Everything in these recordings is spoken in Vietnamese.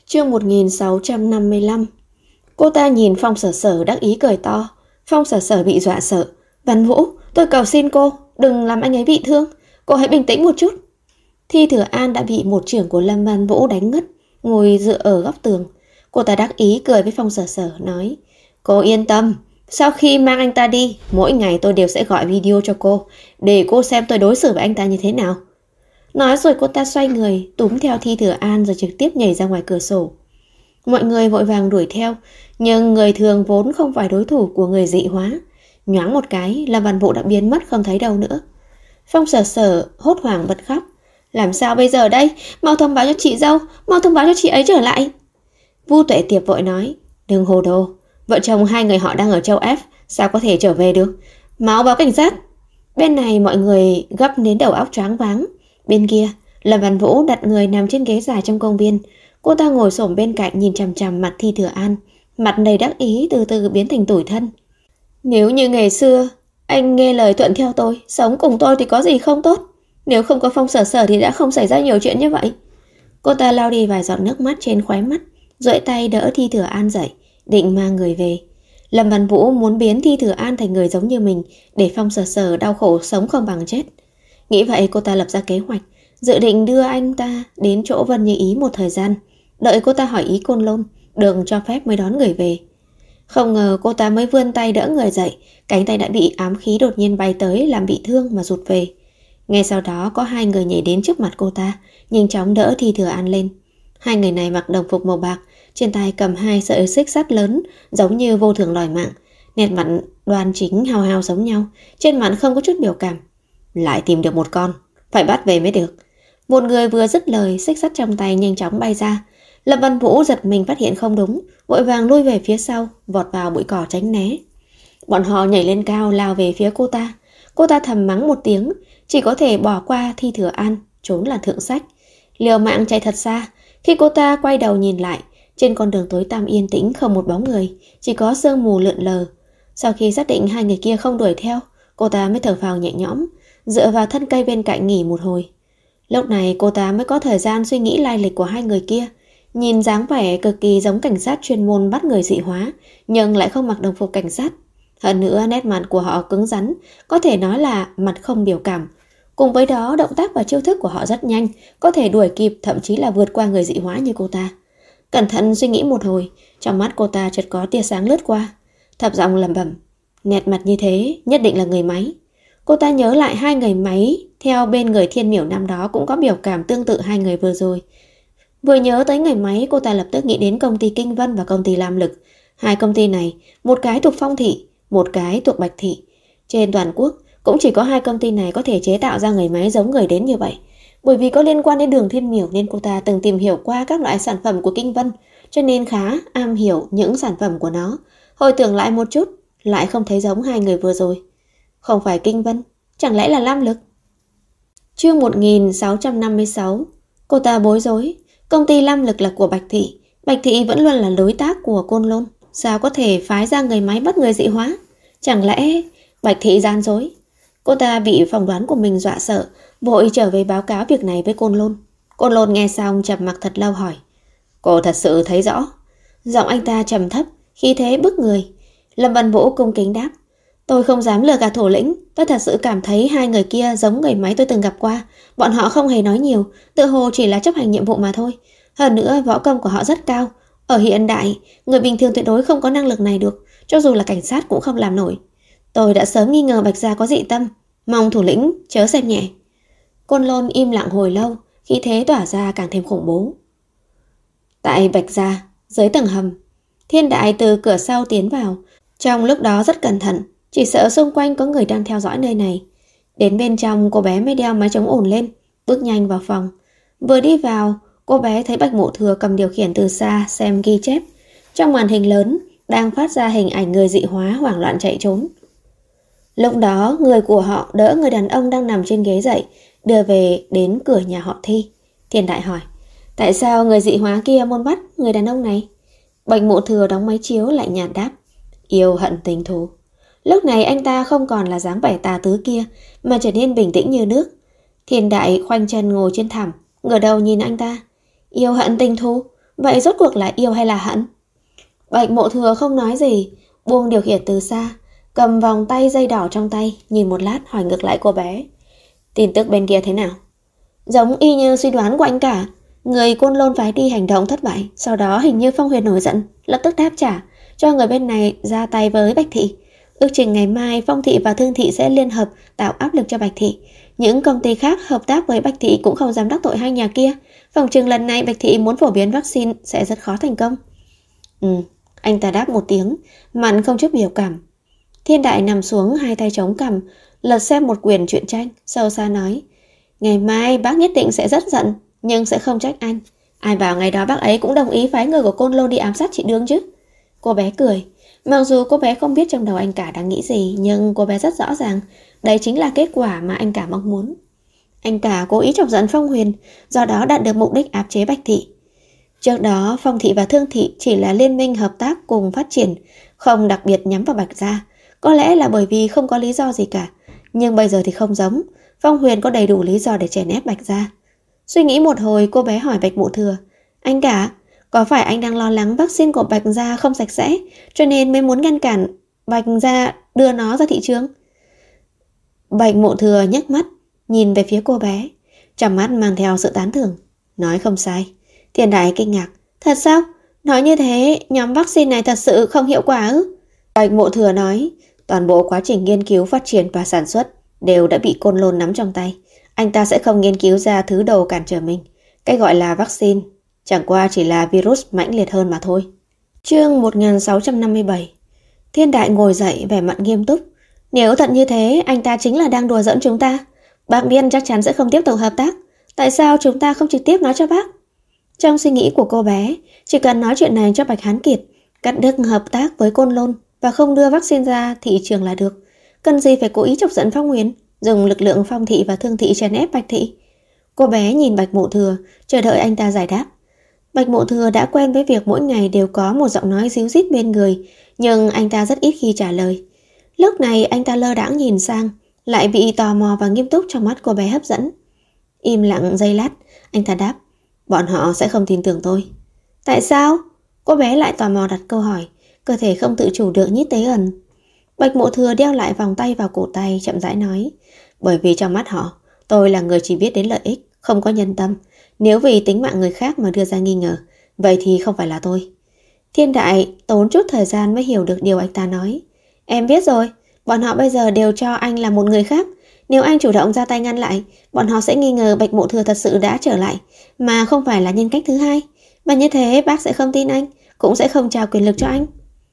Chương 1655. Cô ta nhìn Phong Sở Sở đắc ý cười to. Phong Sở Sở bị dọa sợ. Văn Vũ, tôi cầu xin cô, đừng làm anh ấy bị thương. Cô hãy bình tĩnh một chút. Thi Thừa An đã bị một chưởng của Lâm Văn Vũ đánh ngất, ngồi dựa ở góc tường. Cô ta đắc ý cười với Phong Sở Sở, nói: Cô yên tâm, sau khi mang anh ta đi, mỗi ngày tôi đều sẽ gọi video cho cô, để cô xem tôi đối xử với anh ta như thế nào. Nói rồi cô ta xoay người, túm theo Thi Thừa An rồi trực tiếp nhảy ra ngoài cửa sổ. Mọi người vội vàng đuổi theo, nhưng người thường vốn không phải đối thủ của người dị hóa. Nhoáng một cái, Lâm Văn Vũ đã biến mất không thấy đâu nữa. Phong Sở Sở hốt hoảng bật khóc. Làm sao bây giờ đây? Mau thông báo cho chị dâu, mau thông báo cho chị ấy trở lại. Vu Tuệ Tiệp vội nói: Đừng hồ đồ, vợ chồng hai người họ đang ở châu F, sao có thể trở về được? Mau báo cảnh sát. Bên này mọi người gấp đến đầu óc choáng váng. Bên kia, Lâm Văn Vũ đặt người nằm trên ghế dài trong công viên. Cô ta ngồi xổm bên cạnh nhìn chằm chằm mặt Thi Thừa An, mặt đầy đắc ý từ từ biến thành tủi thân. Nếu như ngày xưa anh nghe lời thuận theo tôi, sống cùng tôi thì có gì không tốt. Nếu không có Phong Sở Sở thì đã không xảy ra nhiều chuyện như vậy. Cô ta lau đi vài giọt nước mắt trên khóe mắt, duỗi tay đỡ Thi Thừa An dậy, định mang người về. Lâm Văn Vũ muốn biến Thi Thừa An thành người giống như mình, để Phong Sở Sở đau khổ sống không bằng chết. Nghĩ vậy cô ta lập ra kế hoạch, dự định đưa anh ta đến chỗ Vân Như Ý một thời gian, đợi cô ta hỏi ý Côn Lôn, được cho phép mới đón người về. Không ngờ cô ta mới vươn tay đỡ người dậy, cánh tay đã bị ám khí đột nhiên bay tới làm bị thương mà rụt về. Ngay sau đó có hai người nhảy đến trước mặt cô ta, nhanh chóng đỡ Thi Thừa An lên. Hai người này mặc đồng phục màu bạc, trên tay cầm hai sợi xích sắt lớn, giống như vô thường đòi mạng. Nét mặt đoan chính hao hao giống nhau, trên mặt không có chút biểu cảm. Lại tìm được một con, phải bắt về mới được. Một người vừa dứt lời, xích sắt trong tay nhanh chóng bay ra. Lâm Văn Vũ giật mình phát hiện không đúng, vội vàng lui về phía sau, vọt vào bụi cỏ tránh né. Bọn họ nhảy lên cao lao về phía cô ta. Cô ta thầm mắng một tiếng, chỉ có thể bỏ qua Thi Thừa An, trốn là thượng sách. Liều mạng chạy thật xa. Khi cô ta quay đầu nhìn lại, trên con đường tối tăm yên tĩnh không một bóng người, chỉ có sương mù lượn lờ. Sau khi xác định hai người kia không đuổi theo, cô ta mới thở phào nhẹ nhõm, dựa vào thân cây bên cạnh nghỉ một hồi. Lúc này cô ta mới có thời gian suy nghĩ lai lịch của hai người kia. Nhìn dáng vẻ cực kỳ giống cảnh sát chuyên môn bắt người dị hóa, nhưng lại không mặc đồng phục cảnh sát. Hơn nữa nét mặt của họ cứng rắn, có thể nói là mặt không biểu cảm. Cùng với đó động tác và chiêu thức của họ rất nhanh, có thể đuổi kịp thậm chí là vượt qua người dị hóa như cô ta. Cẩn thận suy nghĩ một hồi, trong mắt cô ta chợt có tia sáng lướt qua. Thấp giọng lẩm bẩm, nét mặt như thế nhất định là người máy. Cô ta nhớ lại hai người máy theo bên người Thiên Miểu năm đó cũng có biểu cảm tương tự hai người vừa rồi. Vừa nhớ tới người máy, cô ta lập tức nghĩ đến công ty Kinh Vân và công ty Lam Lực. Hai công ty này, một cái thuộc Phong Thị, một cái thuộc Bạch Thị. Trên toàn quốc, cũng chỉ có hai công ty này có thể chế tạo ra người máy giống người đến như vậy. Bởi vì có liên quan đến Đường Thiên Miểu nên cô ta từng tìm hiểu qua các loại sản phẩm của Kinh Vân, cho nên khá am hiểu những sản phẩm của nó. Hồi tưởng lại một chút, lại không thấy giống hai người vừa rồi. Không phải Kinh Vân, chẳng lẽ là Lam Lực? Chương 1656. Cô ta bối rối. Công ty Lam Lực là của Bạch Thị. Bạch Thị vẫn luôn là đối tác của Côn Lôn. Sao có thể phái ra người máy bắt người dị hóa? Chẳng lẽ Bạch Thị gian dối? Cô ta bị phỏng đoán của mình dọa sợ, vội trở về báo cáo việc này với Côn Lôn. Côn Lôn nghe xong trầm mặc thật lâu hỏi, cô thật sự thấy rõ? Giọng anh ta trầm thấp, khí thế bức người. Lâm Văn Vũ cung kính đáp, tôi không dám lừa gạt thủ lĩnh, tôi thật sự cảm thấy hai người kia giống người máy tôi từng gặp qua. Bọn họ không hề nói nhiều, tự hồ chỉ là chấp hành nhiệm vụ mà thôi. Hơn nữa võ công của họ rất cao. Ở hiện đại, người bình thường tuyệt đối không có năng lực này được, cho dù là cảnh sát cũng không làm nổi. Tôi đã sớm nghi ngờ Bạch Gia có dị tâm, mong thủ lĩnh chớ xem nhẹ. Côn Lôn im lặng hồi lâu, khí thế tỏa ra càng thêm khủng bố. Tại Bạch Gia, dưới tầng hầm, Thiên Đại từ cửa sau tiến vào. Trong lúc đó rất cẩn thận, chỉ sợ xung quanh có người đang theo dõi nơi này. Đến bên trong, cô bé mới đeo máy chống ồn lên, bước nhanh vào phòng. Vừa đi vào, cô bé thấy Bạch Mộ Thừa cầm điều khiển từ xa xem ghi chép. Trong màn hình lớn đang phát ra hình ảnh người dị hóa hoảng loạn chạy trốn. Lúc đó, người của họ đỡ người đàn ông đang nằm trên ghế dậy, đưa về đến cửa nhà họ Thi. Thiên Đại hỏi, tại sao người dị hóa kia muốn bắt người đàn ông này? Bạch Mộ Thừa đóng máy chiếu lại nhạt đáp, yêu hận tình thù. Lúc này anh ta không còn là dáng vẻ tà tứ kia, mà trở nên bình tĩnh như nước. Thiên Đại khoanh chân ngồi trên thảm, ngửa đầu nhìn anh ta. Yêu hận tình thù? Vậy rốt cuộc là yêu hay là hận? Bạch Mộ Thừa không nói gì, buông điều khiển từ xa, cầm vòng tay dây đỏ trong tay, nhìn một lát hỏi ngược lại cô bé. Tin tức bên kia thế nào? Giống y như suy đoán của anh cả. Người Côn Lôn phái đi hành động thất bại, sau đó hình như Phong Huyền nổi giận, lập tức đáp trả, cho người bên này ra tay với Bạch Thị. Ước chừng ngày mai Phong Thị và Thương Thị sẽ liên hợp tạo áp lực cho Bạch Thị. Những công ty khác hợp tác với Bạch Thị cũng không dám đắc tội hai nhà kia. Phòng chừng lần này Bạch Thị muốn phổ biến vaccine sẽ rất khó thành công. Anh ta đáp một tiếng, mặt không chút biểu cảm. Thiên Đại nằm xuống, hai tay chống cằm, lật xem một quyển truyện tranh, sâu xa nói: ngày mai bác nhất định sẽ rất giận, nhưng sẽ không trách anh. Ai bảo ngày đó bác ấy cũng đồng ý phái người của Côn Lôn đi ám sát chị Đương chứ? Cô bé cười. Mặc dù cô bé không biết trong đầu anh cả đang nghĩ gì, nhưng cô bé rất rõ ràng đây chính là kết quả mà anh cả mong muốn. Anh cả cố ý chọc giận Phong Huyền, do đó đạt được mục đích áp chế Bạch Thị. Trước đó Phong Thị và Thương Thị chỉ là liên minh hợp tác cùng phát triển, không đặc biệt nhắm vào Bạch gia. Có lẽ là bởi vì không có lý do gì cả. Nhưng bây giờ thì không giống, Phong Huyền có đầy đủ lý do để chèn ép Bạch gia. Suy nghĩ một hồi, cô bé hỏi Bạch Mộ Thừa: anh cả, có phải anh đang lo lắng vaccine của Bạch gia không sạch sẽ, cho nên mới muốn ngăn cản Bạch gia đưa nó ra thị trường? Bạch Mộ Thừa nhấc mắt, nhìn về phía cô bé, trong mắt mang theo sự tán thưởng. Nói không sai. Thiên Đại kinh ngạc. Thật sao? Nói như thế, nhóm vaccine này thật sự không hiệu quả ư? Bạch Mộ Thừa nói, toàn bộ quá trình nghiên cứu, phát triển và sản xuất đều đã bị Côn Lôn nắm trong tay. Anh ta sẽ không nghiên cứu ra thứ đầu cản trở mình. Cái gọi là vaccine chẳng qua chỉ là virus mãnh liệt hơn mà thôi. Chương 1657. Thiên Đại ngồi dậy, vẻ mặt nghiêm túc. Nếu thật như thế, anh ta chính là đang đùa giỡn chúng ta. Bác Biên chắc chắn sẽ không tiếp tục hợp tác. Tại sao chúng ta không trực tiếp nói cho bác? Trong suy nghĩ của cô bé, chỉ cần nói chuyện này cho Bạch Hán Kiệt, cắt đứt hợp tác với Côn Lôn và không đưa vaccine ra thị trường là được. Cần gì phải cố ý chọc giận Phong Huyền, dùng lực lượng Phong Thị và Thương Thị chèn ép Bạch Thị? Cô bé nhìn Bạch Mộ Thừa, chờ đợi anh ta giải đáp. Bạch Mộ Thừa đã quen với việc mỗi ngày đều có một giọng nói ríu rít bên người, nhưng anh ta rất ít khi trả lời. Lúc này anh ta lơ đãng nhìn sang, lại bị tò mò và nghiêm túc trong mắt cô bé hấp dẫn. Im lặng giây lát, anh ta đáp: bọn họ sẽ không tin tưởng tôi. Tại sao? Cô bé lại tò mò đặt câu hỏi, cơ thể không tự chủ được nhích tới gần. Bạch Mộ Thừa đeo lại vòng tay vào cổ tay, chậm rãi nói: bởi vì trong mắt họ, tôi là người chỉ biết đến lợi ích, không có nhân tâm. Nếu vì tính mạng người khác mà đưa ra nghi ngờ, vậy thì không phải là tôi. Thiên Đại tốn chút thời gian mới hiểu được điều anh ta nói. Em biết rồi, bọn họ bây giờ đều cho anh là một người khác. Nếu anh chủ động ra tay ngăn lại, bọn họ sẽ nghi ngờ Bạch Mộ Thừa thật sự đã trở lại, mà không phải là nhân cách thứ hai. Và như thế bác sẽ không tin anh, cũng sẽ không trao quyền lực cho anh.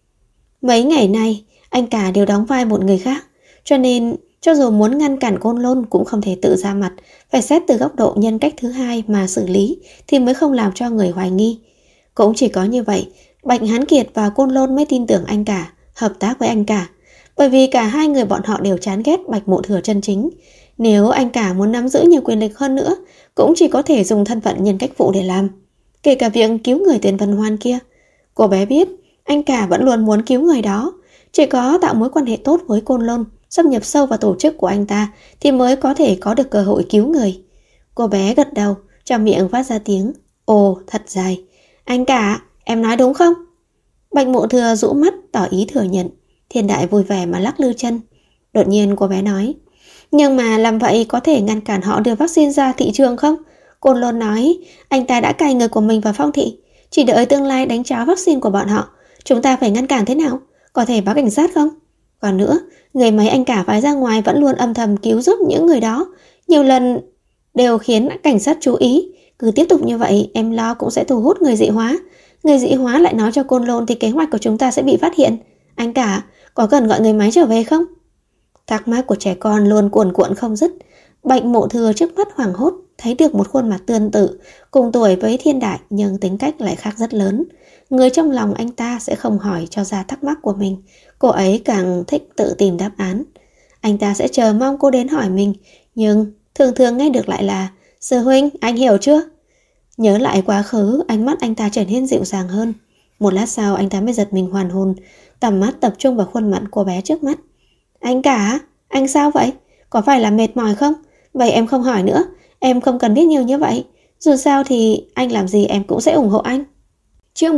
Mấy ngày nay, anh cả đều đóng vai một người khác, cho nên cho dù muốn ngăn cản Côn Lôn cũng không thể tự ra mặt, phải xét từ góc độ nhân cách thứ hai mà xử lý thì mới không làm cho người hoài nghi. Cũng chỉ có như vậy, Bạch Hán Kiệt và Côn Lôn mới tin tưởng anh cả, hợp tác với anh cả. Bởi vì cả hai người bọn họ đều chán ghét Bạch Mộ Thừa chân chính. Nếu anh cả muốn nắm giữ nhiều quyền lực hơn nữa, cũng chỉ có thể dùng thân phận nhân cách phụ để làm. Kể cả việc cứu người tên Vân Hoan kia. Cô bé biết, anh cả vẫn luôn muốn cứu người đó. Chỉ có tạo mối quan hệ tốt với Côn Lôn, xâm nhập sâu vào tổ chức của anh ta thì mới có thể có được cơ hội cứu người. Cô bé gật đầu, trong miệng phát ra tiếng ồ thật dài. Anh cả, em nói đúng không? Bạch Mộ Thừa rũ mắt tỏ ý thừa nhận. Thiên Đại vui vẻ mà lắc lư chân. Đột nhiên cô bé nói: nhưng mà làm vậy có thể ngăn cản họ đưa vaccine ra thị trường không? Côn Lôn nói anh ta đã cài người của mình vào Phong Thị, chỉ đợi tương lai đánh cháo vaccine của bọn họ. Chúng ta phải ngăn cản thế nào? Có thể báo cảnh sát không? Còn nữa, người mấy anh cả phái ra ngoài vẫn luôn âm thầm cứu giúp những người đó, nhiều lần đều khiến cảnh sát chú ý. Cứ tiếp tục như vậy, em lo cũng sẽ thu hút người dị hóa. Người dị hóa lại nói cho Côn Lôn thì kế hoạch của chúng ta sẽ bị phát hiện. Anh cả, có cần gọi người máy trở về không? Thắc mắc của trẻ con luôn cuồn cuộn không dứt. Bạch Mộ Thừa trước mắt hoảng hốt, thấy được một khuôn mặt tương tự, cùng tuổi với Thiên Đại nhưng tính cách lại khác rất lớn. Người trong lòng anh ta sẽ không hỏi cho ra thắc mắc của mình. Cô ấy càng thích tự tìm đáp án. Anh ta sẽ chờ mong cô đến hỏi mình, nhưng thường thường nghe được lại là: sư huynh, anh hiểu chưa? Nhớ lại quá khứ, ánh mắt anh ta trở nên dịu dàng hơn. Một lát sau anh ta mới giật mình hoàn hồn, tầm mắt tập trung vào khuôn mặt cô bé trước mắt. Anh cả, anh sao vậy? Có phải là mệt mỏi không? Vậy em không hỏi nữa, em không cần biết nhiều như vậy. Dù sao thì anh làm gì em cũng sẽ ủng hộ anh. Chương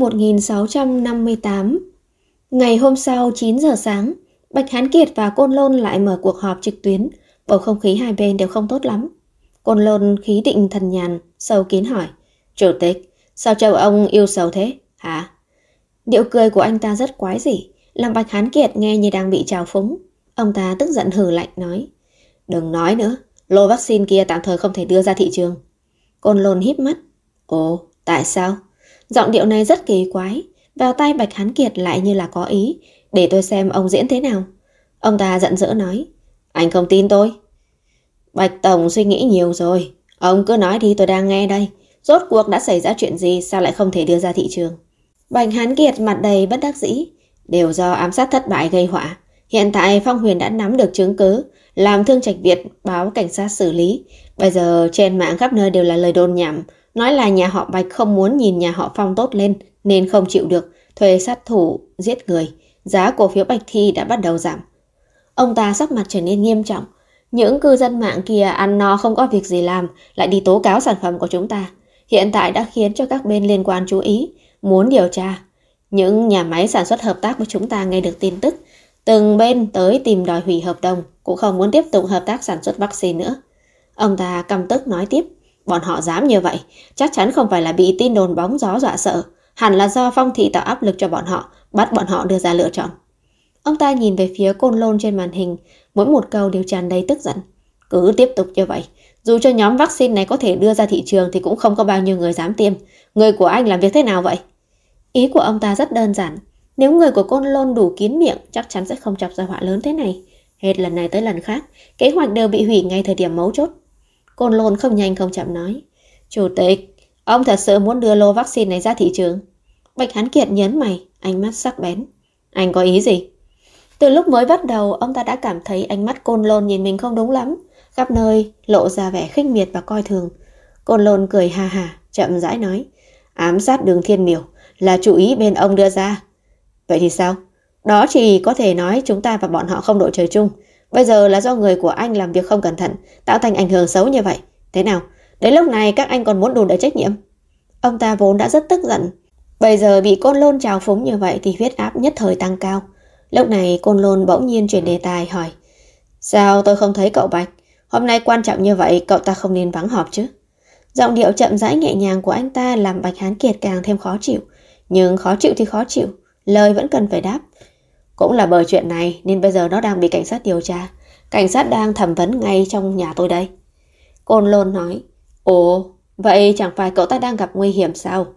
1658. Ngày hôm sau 9 giờ sáng, Bạch Hán Kiệt và Côn Lôn lại mở cuộc họp trực tuyến. Bầu không khí hai bên đều không tốt lắm. Côn Lôn khí định thần nhàn, sâu kín hỏi: Chủ tịch, sao châu ông yêu sầu thế, hả? Điệu cười của anh ta rất quái dị, làm Bạch Hán Kiệt nghe như đang bị trào phúng. Ông ta tức giận hừ lạnh nói: Đừng nói nữa, lô vaccine kia tạm thời không thể đưa ra thị trường. Côn Lôn híp mắt: Ồ, tại sao? Giọng điệu này rất kỳ quái, vào tai Bạch Hán Kiệt lại như là có ý, để tôi xem ông diễn thế nào. Ông ta giận dữ nói: Anh không tin tôi. Bạch Tổng suy nghĩ nhiều rồi, ông cứ nói đi, tôi đang nghe đây. Rốt cuộc đã xảy ra chuyện gì, sao lại không thể đưa ra thị trường? Bạch Hán Kiệt mặt đầy bất đắc dĩ: Đều do ám sát thất bại gây họa. Hiện tại Phong Huyền đã nắm được chứng cứ, làm Thương Trạch Việt báo cảnh sát xử lý. Bây giờ trên mạng khắp nơi đều là lời đồn nhảm, nói là nhà họ Bạch không muốn nhìn nhà họ Phong tốt lên nên không chịu được, thuê sát thủ giết người. Giá cổ phiếu Bạch Thi đã bắt đầu giảm. Ông ta sắc mặt trở nên nghiêm trọng. Những cư dân mạng kia ăn no không có việc gì làm, lại đi tố cáo sản phẩm của chúng ta. Hiện tại đã khiến cho các bên liên quan chú ý, muốn điều tra. Những nhà máy sản xuất hợp tác với chúng ta nghe được tin tức, từng bên tới tìm đòi hủy hợp đồng, cũng không muốn tiếp tục hợp tác sản xuất vaccine nữa. Ông ta căm tức nói tiếp: Bọn họ dám như vậy, chắc chắn không phải là bị tin đồn bóng gió dọa sợ, hẳn là do Phong Thị tạo áp lực cho bọn họ, bắt bọn họ đưa ra lựa chọn. Ông ta nhìn về phía Côn Lôn trên màn hình, mỗi một câu đều tràn đầy tức giận. Cứ tiếp tục như vậy, dù cho nhóm vaccine này có thể đưa ra thị trường thì cũng không có bao nhiêu người dám tiêm. Người của anh làm việc thế nào vậy? Ý của ông ta rất đơn giản. Nếu người của Côn Lôn đủ kín miệng, chắc chắn sẽ không chọc ra họa lớn thế này. Hết lần này tới lần khác, kế hoạch đều bị hủy ngay thời điểm mấu chốt. Côn Lôn không nhanh không chậm nói: Chủ tịch, ông thật sự muốn đưa lô vaccine này ra thị trường? Bạch Hán Kiệt nhớn mày, ánh mắt sắc bén. Anh có ý gì? Từ lúc mới bắt đầu, ông ta đã cảm thấy ánh mắt Côn Lôn nhìn mình không đúng lắm, khắp nơi lộ ra vẻ khinh miệt và coi thường. Côn Lôn cười ha ha, chậm rãi nói: Ám sát Đường Thiên Miểu là chủ ý bên ông đưa ra. Vậy thì sao? Đó chỉ có thể nói chúng ta và bọn họ không đội trời chung. Bây giờ là do người của anh làm việc không cẩn thận, tạo thành ảnh hưởng xấu như vậy. Thế nào? Đến lúc này các anh còn muốn đùn đẩy trách nhiệm? Ông ta vốn đã rất tức giận, bây giờ bị Côn Lôn trào phúng như vậy thì huyết áp nhất thời tăng cao. Lúc này Côn Lôn bỗng nhiên chuyển đề tài hỏi: Sao tôi không thấy cậu Bạch? Hôm nay quan trọng như vậy, cậu ta không nên vắng họp chứ? Giọng điệu chậm rãi nhẹ nhàng của anh ta làm Bạch Hán Kiệt càng thêm khó chịu. Nhưng khó chịu thì khó chịu, lời vẫn cần phải đáp. Cũng là bởi chuyện này nên bây giờ nó đang bị cảnh sát điều tra. Cảnh sát đang thẩm vấn ngay trong nhà tôi đây. Côn Lôn nói: Ồ, vậy chẳng phải cậu ta đang gặp nguy hiểm sao?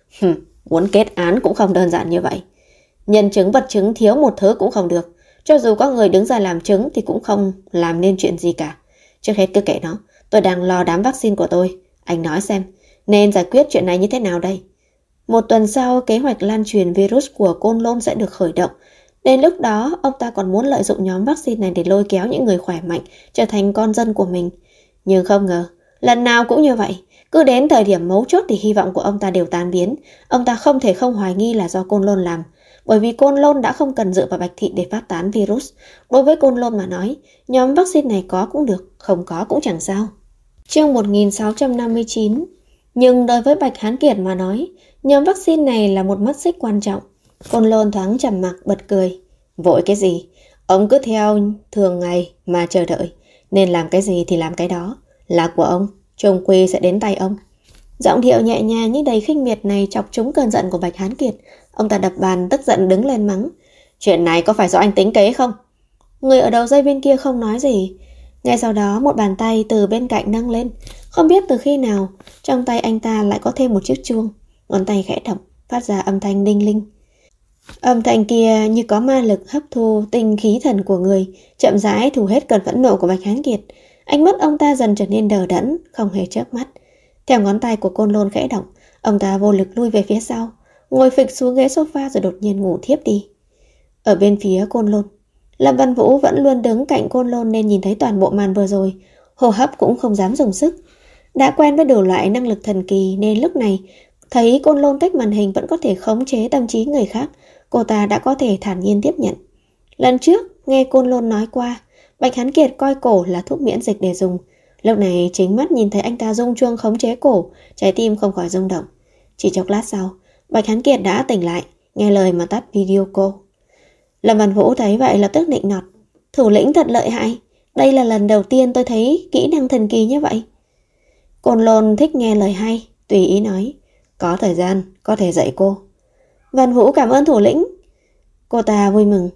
Muốn kết án cũng không đơn giản như vậy. Nhân chứng vật chứng thiếu một thứ cũng không được. Cho dù có người đứng ra làm chứng thì cũng không làm nên chuyện gì cả. Trước hết cứ kệ nó, tôi đang lo đám vaccine của tôi. Anh nói xem, nên giải quyết chuyện này như thế nào đây? Một tuần sau, kế hoạch lan truyền virus của Côn Lôn sẽ được khởi động. Đến lúc đó, ông ta còn muốn lợi dụng nhóm vaccine này để lôi kéo những người khỏe mạnh trở thành con dân của mình. Nhưng không ngờ, lần nào cũng như vậy. Cứ đến thời điểm mấu chốt thì hy vọng của ông ta đều tan biến. Ông ta không thể không hoài nghi là do Côn Lôn làm. Bởi vì Côn Lôn đã không cần dựa vào Bạch Thị để phát tán virus. Đối với Côn Lôn mà nói, nhóm vaccine này có cũng được, không có cũng chẳng sao. Chương 1659. Nhưng đối với Bạch Hán Kiệt mà nói, nhóm vaccine này là một mắt xích quan trọng. Côn Lôn thoáng trầm mặc bật cười. Vội cái gì? Ông cứ theo thường ngày mà chờ đợi. Nên làm cái gì thì làm cái đó. Là của ông, chung quy sẽ đến tay ông. Giọng điệu nhẹ nhàng nhưng đầy khinh miệt này chọc trúng cơn giận của Bạch Hán Kiệt. Ông ta đập bàn tức giận đứng lên mắng: Chuyện này có phải do anh tính kế không? Người ở đầu dây bên kia không nói gì. Ngay sau đó một bàn tay từ bên cạnh nâng lên. Không biết từ khi nào, trong tay anh ta lại có thêm một chiếc chuông. Ngón tay khẽ động, phát ra âm thanh đinh linh. Âm thanh kia như có ma lực hấp thu tinh khí thần của người, chậm rãi thu hết cơn phẫn nộ của Bạch Hán Kiệt. Ánh mắt ông ta dần trở nên đờ đẫn, không hề chớp mắt. Theo ngón tay của Côn Lôn khẽ động, ông ta vô lực lui về phía sau, ngồi phịch xuống ghế sofa rồi đột nhiên ngủ thiếp đi. Ở bên phía Côn Lôn, Lâm Văn Vũ vẫn luôn đứng cạnh Côn Lôn nên nhìn thấy toàn bộ màn vừa rồi, hô hấp cũng không dám dùng sức. Đã quen với đủ loại năng lực thần kỳ nên lúc này thấy Côn Lôn cách màn hình vẫn có thể khống chế tâm trí người khác, cô ta đã có thể thản nhiên tiếp nhận. Lần trước nghe Côn Lôn nói qua, Bạch Hán Kiệt coi cổ là thuốc miễn dịch để dùng. Lúc này chính mắt nhìn thấy anh ta rung chuông khống chế cổ, trái tim không khỏi rung động. Chỉ chốc lát sau, Bạch Hán Kiệt đã tỉnh lại, nghe lời mà tắt video call. Lâm Văn Vũ thấy vậy lập tức nịnh nọt. Thủ lĩnh thật lợi hại, đây là lần đầu tiên tôi thấy kỹ năng thần kỳ như vậy. Côn Lôn thích nghe lời hay, tùy ý nói. Có thời gian, có thể dạy cô. Văn Vũ cảm ơn thủ lĩnh. Cô ta vui mừng.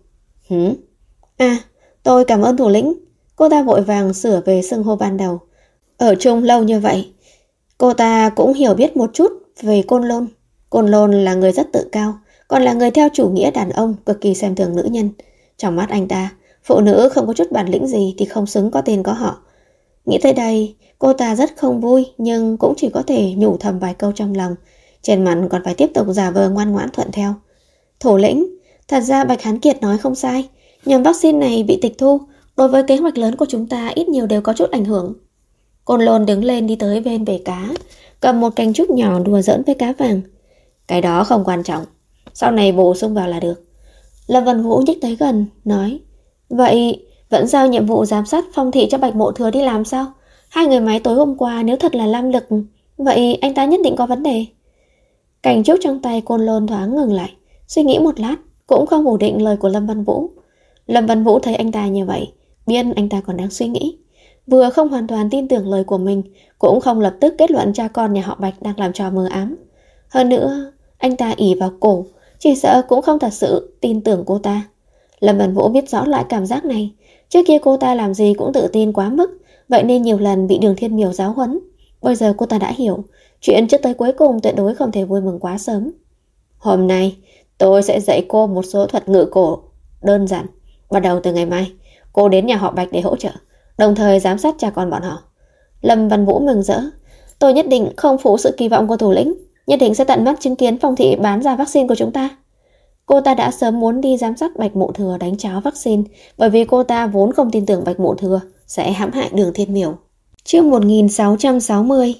Tôi cảm ơn thủ lĩnh. Cô ta vội vàng sửa về xưng hô ban đầu. Ở chung lâu như vậy, cô ta cũng hiểu biết một chút về Côn Lôn. Côn Lôn là người rất tự cao, còn là người theo chủ nghĩa đàn ông, cực kỳ xem thường nữ nhân. Trong mắt anh ta, phụ nữ không có chút bản lĩnh gì thì không xứng có tên có họ. Nghĩ tới đây, cô ta rất không vui, nhưng cũng chỉ có thể nhủ thầm vài câu trong lòng. Trên mặt còn phải tiếp tục giả vờ ngoan ngoãn thuận theo. Thủ lĩnh, thật ra Bạch Hán Kiệt nói không sai. Nhằm vaccine này bị tịch thu, đối với kế hoạch lớn của chúng ta ít nhiều đều có chút ảnh hưởng. Côn Lôn đứng lên đi tới bên bể cá, cầm một cành trúc nhỏ đùa giỡn với cá vàng. Cái đó không quan trọng, sau này bổ sung vào là được. Lâm Văn Vũ nhích tới gần, nói. Vậy vẫn giao nhiệm vụ giám sát Phong Thị cho Bạch Mộ Thừa đi làm sao? Hai người máy tối hôm qua nếu thật là lam lực, vậy anh ta nhất định có vấn đề. Cành trúc trong tay Côn Lôn thoáng ngừng lại, suy nghĩ một lát, cũng không phủ định lời của Lâm Văn Vũ. Lâm Văn Vũ thấy anh ta như vậy, biết anh ta còn đang suy nghĩ. Vừa không hoàn toàn tin tưởng lời của mình, cũng không lập tức kết luận cha con nhà họ Bạch đang làm trò mờ ám. Hơn nữa, anh ta ỷ vào cổ, chỉ sợ cũng không thật sự tin tưởng cô ta. Lâm Văn Vũ biết rõ loại cảm giác này. Trước kia cô ta làm gì cũng tự tin quá mức, vậy nên nhiều lần bị Đường Thiên Miểu giáo huấn. Bây giờ cô ta đã hiểu, chuyện trước tới cuối cùng tuyệt đối không thể vui mừng quá sớm. Hôm nay, tôi sẽ dạy cô một số thuật ngữ cổ đơn giản. Bắt đầu từ ngày mai, cô đến nhà họ Bạch để hỗ trợ, đồng thời giám sát cha con bọn họ. Lâm Văn Vũ mừng rỡ. Tôi nhất định không phụ sự kỳ vọng của thủ lĩnh, nhất định sẽ tận mắt chứng kiến Phong Thị bán ra vaccine của chúng ta. Cô ta đã sớm muốn đi giám sát Bạch Mộ Thừa đánh cháo vaccine, bởi vì cô ta vốn không tin tưởng Bạch Mộ Thừa sẽ hãm hại Đường Thiên Miểu. Chương 1660.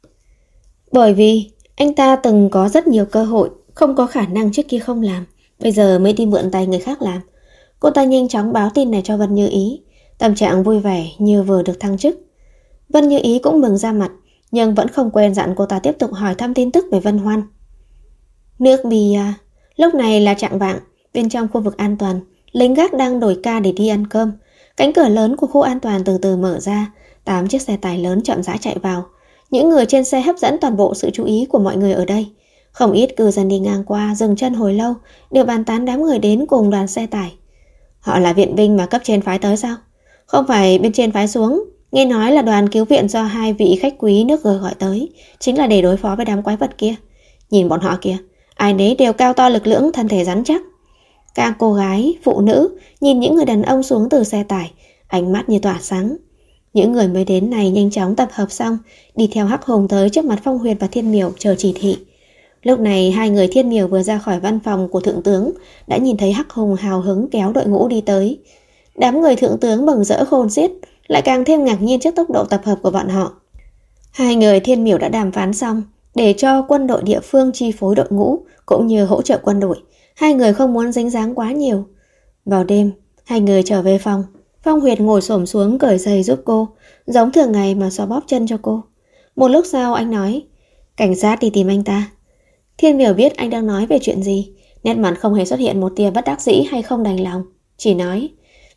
Bởi vì anh ta từng có rất nhiều cơ hội, không có khả năng trước kia không làm, bây giờ mới đi mượn tay người khác làm. Cô ta nhanh chóng báo tin này cho Vân Như Ý, tâm trạng vui vẻ như vừa được thăng chức. Vân Như Ý cũng mừng ra mặt, nhưng vẫn không quên dặn cô ta tiếp tục hỏi thăm tin tức về Vân Hoan. Nước Bì lúc này là chạng vạng, bên trong khu vực an toàn, lính gác đang đổi ca để đi ăn cơm. Cánh cửa lớn của khu an toàn từ từ mở ra, 8 chiếc xe tải lớn chậm rãi chạy vào. Những người trên xe hấp dẫn toàn bộ sự chú ý của mọi người ở đây. Không ít cư dân đi ngang qua dừng chân hồi lâu, đều bàn tán đám người đến cùng đoàn xe tải. Họ là viện binh mà cấp trên phái tới sao? Không phải bên trên phái xuống. Nghe nói là đoàn cứu viện do 2 vị khách quý nước G gọi tới, chính là để đối phó với đám quái vật kia. Nhìn bọn họ kìa, ai nấy đều cao to lực lưỡng, thân thể rắn chắc. Các cô gái, phụ nữ nhìn những người đàn ông xuống từ xe tải, ánh mắt như tỏa sáng. Những người mới đến này nhanh chóng tập hợp xong, đi theo Hắc Hùng tới trước mặt Phong Huyền và Thiên Miểu chờ chỉ thị. Lúc này 2 người Thiên Miểu vừa ra khỏi văn phòng của thượng tướng, đã nhìn thấy Hắc Hùng hào hứng kéo đội ngũ đi tới. Đám người thượng tướng mừng rỡ khôn xiết, lại càng thêm ngạc nhiên trước tốc độ tập hợp của bọn họ. 2 người Thiên Miểu đã đàm phán xong, để cho quân đội địa phương chi phối đội ngũ, cũng như hỗ trợ quân đội. 2 người không muốn dính dáng quá nhiều. Vào đêm, 2 người trở về phòng. Phong Huyền ngồi xổm xuống cởi giày giúp cô, giống thường ngày mà xoa bóp chân cho cô. Một lúc sau anh nói, cảnh sát đi tìm anh ta. Thiên Miểu biết anh đang nói về chuyện gì, nét mặt không hề xuất hiện một tia bất đắc dĩ hay không đành lòng, chỉ nói,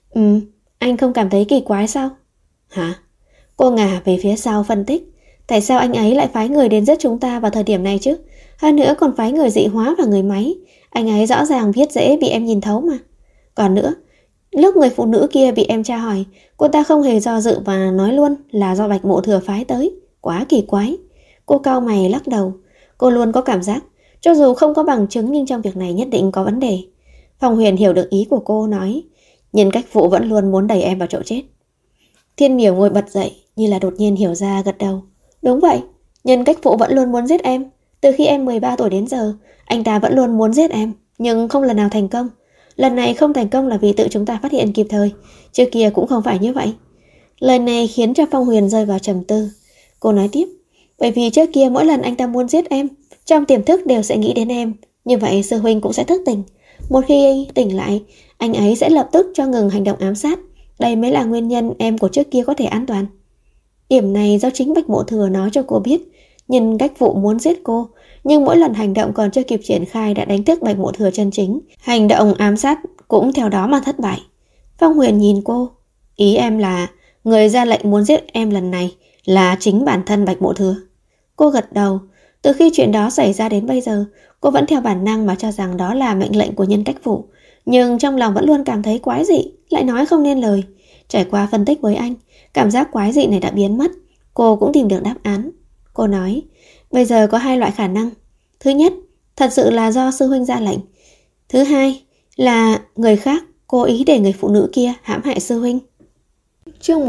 anh không cảm thấy kỳ quái sao? Hả? Cô ngả về phía sau phân tích, tại sao anh ấy lại phái người đến giết chúng ta vào thời điểm này chứ? Hơn nữa còn phái người dị hóa và người máy, anh ấy rõ ràng biết dễ bị em nhìn thấu mà. Còn nữa, lúc người phụ nữ kia bị em tra hỏi, cô ta không hề do dự và nói luôn là do Bạch Mộ Thừa phái tới, quá kỳ quái. Cô cau mày lắc đầu, cô luôn có cảm giác, cho dù không có bằng chứng nhưng trong việc này nhất định có vấn đề. Phong Huyền hiểu được ý của cô, nói, nhân cách phụ vẫn luôn muốn đẩy em vào chỗ chết. Thiên Miểu ngồi bật dậy, như là đột nhiên hiểu ra, gật đầu. Đúng vậy, nhân cách phụ vẫn luôn muốn giết em. Từ khi em 13 tuổi đến giờ, anh ta vẫn luôn muốn giết em, nhưng không lần nào thành công. Lần này không thành công là vì tự chúng ta phát hiện kịp thời, trước kia cũng không phải như vậy. Lời này khiến cho Phong Huyền rơi vào trầm tư. Cô nói tiếp, bởi vì trước kia mỗi lần anh ta muốn giết em, trong tiềm thức đều sẽ nghĩ đến em, như vậy sư huynh cũng sẽ thức tỉnh. Một khi tỉnh lại, anh ấy sẽ lập tức cho ngừng hành động ám sát. Đây mới là nguyên nhân em của trước kia có thể an toàn. Điểm này do chính Bạch Mộ Thừa nói cho cô biết, nhân cách phụ muốn giết cô, nhưng mỗi lần hành động còn chưa kịp triển khai đã đánh thức Bạch Mộ Thừa chân chính. Hành động ám sát cũng theo đó mà thất bại. Phong Huyền nhìn cô. Ý em là người ra lệnh muốn giết em lần này là chính bản thân Bạch Mộ Thừa? Cô gật đầu. Từ khi chuyện đó xảy ra đến bây giờ, cô vẫn theo bản năng mà cho rằng đó là mệnh lệnh của nhân cách phụ. Nhưng trong lòng vẫn luôn cảm thấy quái dị, lại nói không nên lời. Trải qua phân tích với anh, cảm giác quái dị này đã biến mất. Cô cũng tìm được đáp án. Cô nói, bây giờ có 2 loại khả năng. Thứ nhất, thật sự là do sư huynh ra lệnh. Thứ hai là người khác cố ý để người phụ nữ kia hãm hại sư huynh. Chương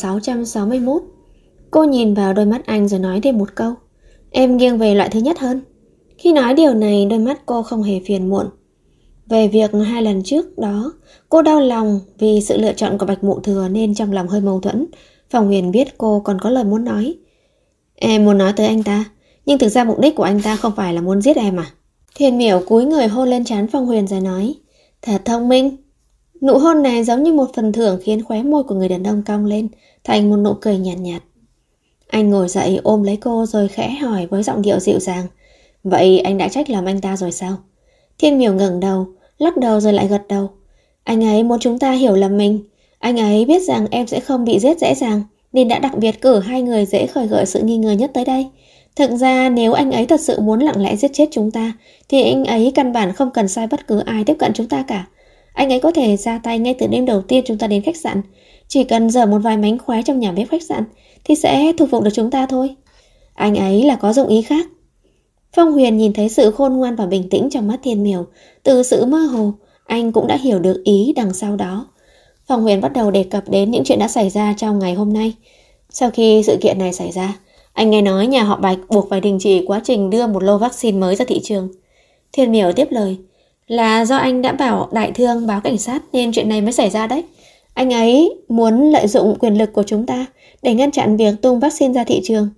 1661. Cô nhìn vào đôi mắt anh rồi nói thêm một câu. Em nghiêng về loại thứ nhất hơn. Khi nói điều này, đôi mắt cô không hề phiền muộn. Về việc 2 lần trước đó, cô đau lòng vì sự lựa chọn của Bạch Mộ Thừa nên trong lòng hơi mâu thuẫn. Phong Huyền biết cô còn có lời muốn nói. Em muốn nói tới anh ta, nhưng thực ra mục đích của anh ta không phải là muốn giết em à? Thiên Miểu cúi người hôn lên trán Phong Huyền rồi nói. Thật thông minh. Nụ hôn này giống như một phần thưởng khiến khóe môi của người đàn ông cong lên thành một nụ cười nhạt nhạt. Anh ngồi dậy ôm lấy cô rồi khẽ hỏi với giọng điệu dịu dàng. Vậy anh đã trách lầm anh ta rồi sao? Thiên Miểu ngẩng đầu, lắc đầu rồi lại gật đầu. Anh ấy muốn chúng ta hiểu lầm mình. Anh ấy biết rằng em sẽ không bị giết dễ dàng nên đã đặc biệt cử 2 người dễ khởi gợi sự nghi ngờ nhất tới đây. Thực ra nếu anh ấy thật sự muốn lặng lẽ giết chết chúng ta thì anh ấy căn bản không cần sai bất cứ ai tiếp cận chúng ta cả. Anh ấy có thể ra tay ngay từ đêm đầu tiên chúng ta đến khách sạn. Chỉ cần dở một vài mánh khóe trong nhà bếp khách sạn thì sẽ thu phục được chúng ta thôi. Anh ấy là có dụng ý khác. Phong Huyền nhìn thấy sự khôn ngoan và bình tĩnh trong mắt Thiên Miểu. Từ sự mơ hồ, anh cũng đã hiểu được ý đằng sau đó. Phong Huyền bắt đầu đề cập đến những chuyện đã xảy ra trong ngày hôm nay. Sau khi sự kiện này xảy ra, anh nghe nói nhà họ Bạch buộc phải đình chỉ quá trình đưa một lô vaccine mới ra thị trường. Thiên Miểu tiếp lời. Là do anh đã bảo đại thương báo cảnh sát nên chuyện này mới xảy ra đấy. Anh ấy muốn lợi dụng quyền lực của chúng ta để ngăn chặn việc tung vaccine ra thị trường.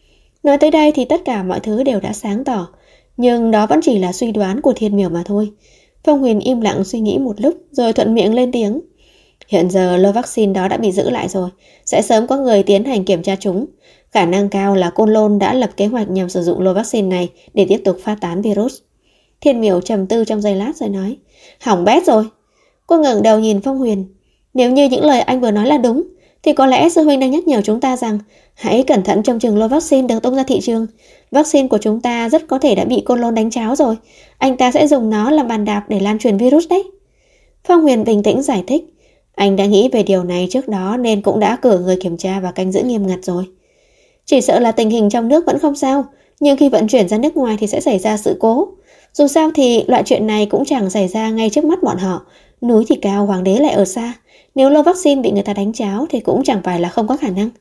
Nói tới đây thì tất cả mọi thứ đều đã sáng tỏ, nhưng đó vẫn chỉ là suy đoán của Thiên Miểu mà thôi. Phong Huyền im lặng suy nghĩ một lúc rồi thuận miệng lên tiếng. Hiện giờ lô vaccine đó đã bị giữ lại rồi, sẽ sớm có người tiến hành kiểm tra chúng. Khả năng cao là Côn Lôn đã lập kế hoạch nhằm sử dụng lô vaccine này để tiếp tục phát tán virus. Thiên Miểu trầm tư trong giây lát rồi nói. Hỏng bét rồi. Cô ngẩng đầu nhìn Phong Huyền. Nếu như những lời anh vừa nói là đúng thì có lẽ sư huynh đang nhắc nhở chúng ta rằng hãy cẩn thận trông chừng lô vaccine được tung ra thị trường. Vaccine của chúng ta rất có thể đã bị Côn Lôn đánh tráo rồi. Anh ta sẽ dùng nó làm bàn đạp để lan truyền virus đấy. Phong Huyền bình tĩnh giải thích. Anh đã nghĩ về điều này trước đó nên cũng đã cử người kiểm tra và canh giữ nghiêm ngặt rồi. Chỉ sợ là tình hình trong nước vẫn không sao, nhưng khi vận chuyển ra nước ngoài thì sẽ xảy ra sự cố. Dù sao thì loại chuyện này cũng chẳng xảy ra ngay trước mắt bọn họ. Núi thì cao, hoàng đế lại ở xa. Nếu lô vaccine bị người ta đánh tráo thì cũng chẳng phải là không có khả năng.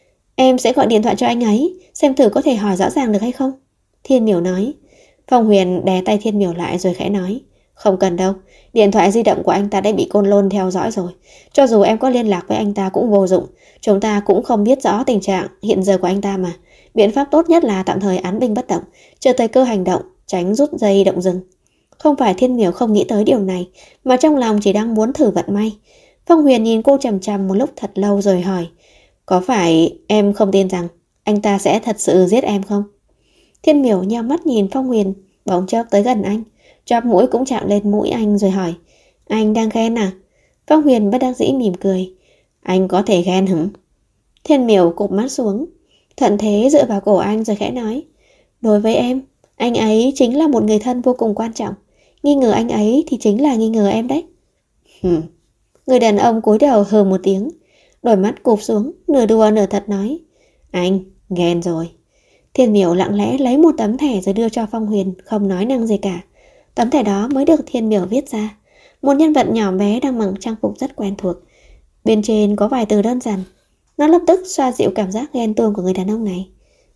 Em sẽ gọi điện thoại cho anh ấy, xem thử có thể hỏi rõ ràng được hay không. Thiên Miểu nói. Phong Huyền đè tay Thiên Miểu lại rồi khẽ nói. Không cần đâu, điện thoại di động của anh ta đã bị Côn Lôn theo dõi rồi. Cho dù em có liên lạc với anh ta cũng vô dụng. Chúng ta cũng không biết rõ tình trạng hiện giờ của anh ta mà. Biện pháp tốt nhất là tạm thời án binh bất động, chờ thời cơ hành động, tránh rút dây động rừng. Không phải Thiên Miểu không nghĩ tới điều này, mà trong lòng chỉ đang muốn thử vận may. Phong Huyền nhìn cô chằm chằm một lúc thật lâu rồi hỏi. Có phải em không tin rằng anh ta sẽ thật sự giết em không? Thiên Miểu nheo mắt nhìn Phong Huyền, bỗng chốc tới gần anh, chóp mũi cũng chạm lên mũi anh rồi hỏi. Anh đang ghen à? Phong Huyền bất đắc dĩ mỉm cười. Anh có thể ghen hử? Thiên Miểu cụp mắt xuống, thuận thế dựa vào cổ anh rồi khẽ nói. Đối với em, anh ấy chính là một người thân vô cùng quan trọng. Nghi ngờ anh ấy thì chính là nghi ngờ em đấy. Người đàn ông cúi đầu hừ một tiếng, đôi mắt cụp xuống, nửa đùa nửa thật nói. Anh ghen rồi. Thiên Miểu lặng lẽ lấy một tấm thẻ rồi đưa cho Phong Huyền, không nói năng gì cả. Tấm thẻ đó mới được Thiên Miểu viết ra. Một nhân vật nhỏ bé đang mặc trang phục rất quen thuộc. Bên trên có vài từ đơn giản. Nó lập tức xoa dịu cảm giác ghen tuông của người đàn ông này.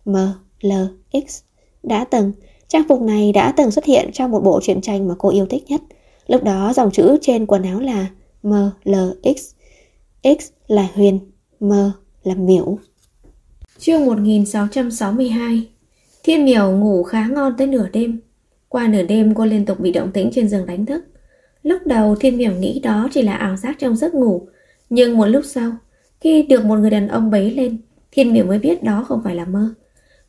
MLX. Đã từng, trang phục này đã từng xuất hiện trong một bộ truyện tranh mà cô yêu thích nhất. Lúc đó dòng chữ trên quần áo là MLX. X là Huyền, M là Miểu. Chương 1662. Thiên Miểu ngủ khá ngon tới nửa đêm. Qua nửa đêm cô liên tục bị động tĩnh trên giường đánh thức. Lúc đầu Thiên Miểu nghĩ đó chỉ là ảo giác trong giấc ngủ, nhưng một lúc sau, khi được một người đàn ông bế lên, Thiên Miểu mới biết đó không phải là mơ.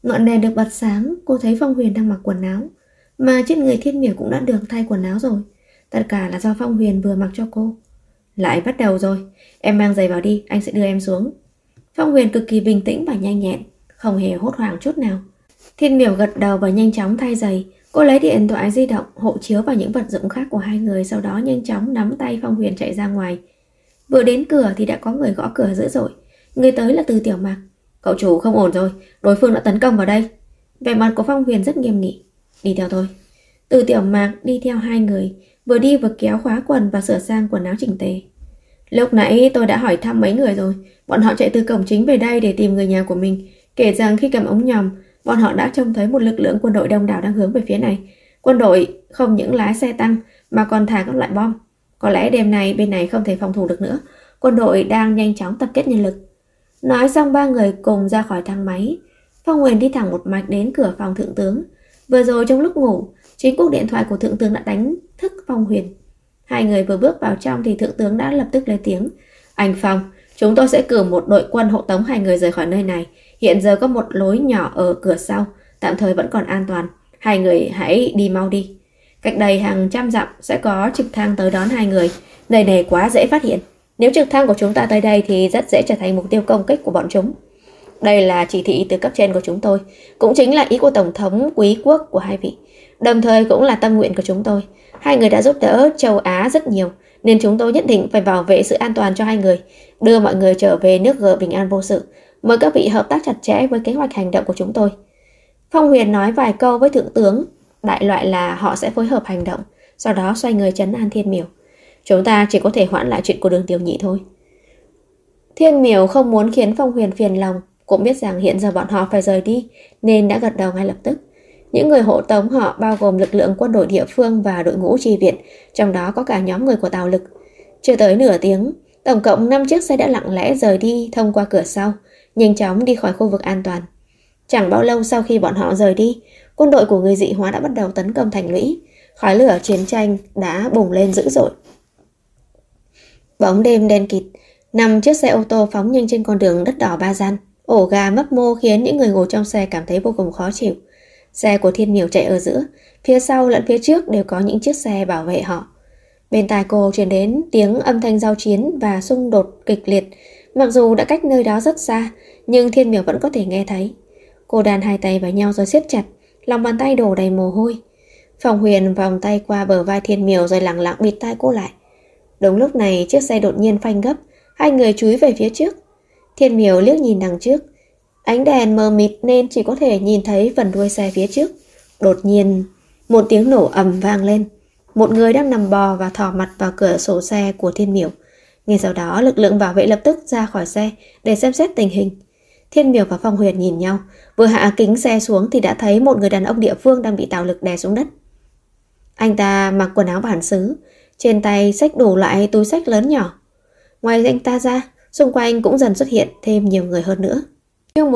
Ngọn đèn được bật sáng, cô thấy Phong Huyền đang mặc quần áo, mà trên người Thiên Miểu cũng đã được thay quần áo rồi. Tất cả là do Phong Huyền vừa mặc cho cô. Lại bắt đầu rồi, em mang giày vào đi, anh sẽ đưa em xuống. Phong Huyền cực kỳ bình tĩnh và nhanh nhẹn, không hề hốt hoảng chút nào. Thiên Miểu gật đầu và nhanh chóng thay giày. Cô lấy điện thoại di động, hộ chiếu và những vật dụng khác của hai người, sau đó nhanh chóng nắm tay Phong Huyền chạy ra ngoài. Vừa đến cửa thì đã có người gõ cửa dữ dội. Người tới là Từ Tiểu Mạc. Cậu chủ không ổn rồi, đối phương đã tấn công vào đây. Vẻ mặt của Phong Huyền rất nghiêm nghị. Đi theo tôi. Từ Tiểu Mạc đi theo hai người, vừa đi vừa kéo khóa quần và sửa sang quần áo chỉnh tề. Lúc nãy tôi đã hỏi thăm mấy người rồi, bọn họ chạy từ cổng chính về đây để tìm người nhà của mình, kể rằng khi cầm ống nhòm, bọn họ đã trông thấy một lực lượng quân đội đông đảo đang hướng về phía này. Quân đội không những lái xe tăng mà còn thả các loại bom. Có lẽ đêm nay bên này không thể phòng thủ được nữa. Quân đội đang nhanh chóng tập kết nhân lực. Nói xong ba người cùng ra khỏi thang máy. Phong Huyền đi thẳng một mạch đến cửa phòng thượng tướng. Vừa rồi trong lúc ngủ, chính cuộc điện thoại của thượng tướng đã đánh thức Phong Huyền. Hai người vừa bước vào trong thì thượng tướng đã lập tức lên tiếng. Anh Phong, chúng tôi sẽ cử một đội quân hộ tống hai người rời khỏi nơi này. Hiện giờ có một lối nhỏ ở cửa sau, tạm thời vẫn còn an toàn. Hai người hãy đi mau đi. Cách đây hàng trăm dặm sẽ có trực thăng tới đón hai người. Nơi này quá dễ phát hiện. Nếu trực thăng của chúng ta tới đây thì rất dễ trở thành mục tiêu công kích của bọn chúng. Đây là chỉ thị từ cấp trên của chúng tôi, cũng chính là ý của Tổng thống quý quốc của hai vị. Đồng thời cũng là tâm nguyện của chúng tôi. Hai người đã giúp đỡ châu Á rất nhiều, nên chúng tôi nhất định phải bảo vệ sự an toàn cho hai người, đưa mọi người trở về nước G bình an vô sự. Mời các vị hợp tác chặt chẽ với kế hoạch hành động của chúng tôi. Phong Huyền nói vài câu với thượng tướng, đại loại là họ sẽ phối hợp hành động, sau đó xoay người trấn an Thiên Miểu. Chúng ta chỉ có thể hoãn lại chuyện của Đường Tiểu Nhị thôi. Thiên Miểu không muốn khiến Phong Huyền phiền lòng, cũng biết rằng hiện giờ bọn họ phải rời đi, nên đã gật đầu ngay lập tức. Những người hộ tống họ bao gồm lực lượng quân đội địa phương và đội ngũ chi viện, trong đó có cả nhóm người của Tào Lực. Chưa tới nửa tiếng, tổng cộng 5 chiếc xe đã lặng lẽ rời đi thông qua cửa sau, nhanh chóng đi khỏi khu vực an toàn. Chẳng bao lâu sau khi bọn họ rời đi, quân đội của người dị hóa đã bắt đầu tấn công thành lũy. Khói lửa chiến tranh đã bùng lên dữ dội. Bóng đêm đen kịt, 5 chiếc xe ô tô phóng nhanh trên con đường đất đỏ Ba Gian. Ổ gà mấp mô khiến những người ngồi trong xe cảm thấy vô cùng khó chịu. Xe của Thiên Miểu chạy ở giữa, phía sau lẫn phía trước đều có những chiếc xe bảo vệ họ. Bên tai cô truyền đến tiếng âm thanh giao chiến và xung đột kịch liệt. Mặc dù đã cách nơi đó rất xa, nhưng Thiên Miểu vẫn có thể nghe thấy. Cô đan hai tay vào nhau rồi siết chặt, lòng bàn tay đổ đầy mồ hôi. Phong Huyền vòng tay qua bờ vai Thiên Miểu rồi lẳng lặng bịt tai cô lại. Đúng lúc này chiếc xe đột nhiên phanh gấp, hai người chúi về phía trước. Thiên Miểu liếc nhìn đằng trước, ánh đèn mờ mịt nên chỉ có thể nhìn thấy phần đuôi xe phía trước. Đột nhiên, một tiếng nổ ầm vang lên. Một người đang nằm bò và thò mặt vào cửa sổ xe của Thiên Miểu. Ngay sau đó, lực lượng bảo vệ lập tức ra khỏi xe để xem xét tình hình. Thiên Miểu và Phong Huyền nhìn nhau, vừa hạ kính xe xuống thì đã thấy một người đàn ông địa phương đang bị Tào Lực đè xuống đất. Anh ta mặc quần áo bản xứ, trên tay xách đủ loại túi xách lớn nhỏ. Ngoài anh ta ra, xung quanh cũng dần xuất hiện thêm nhiều người hơn nữa. Chương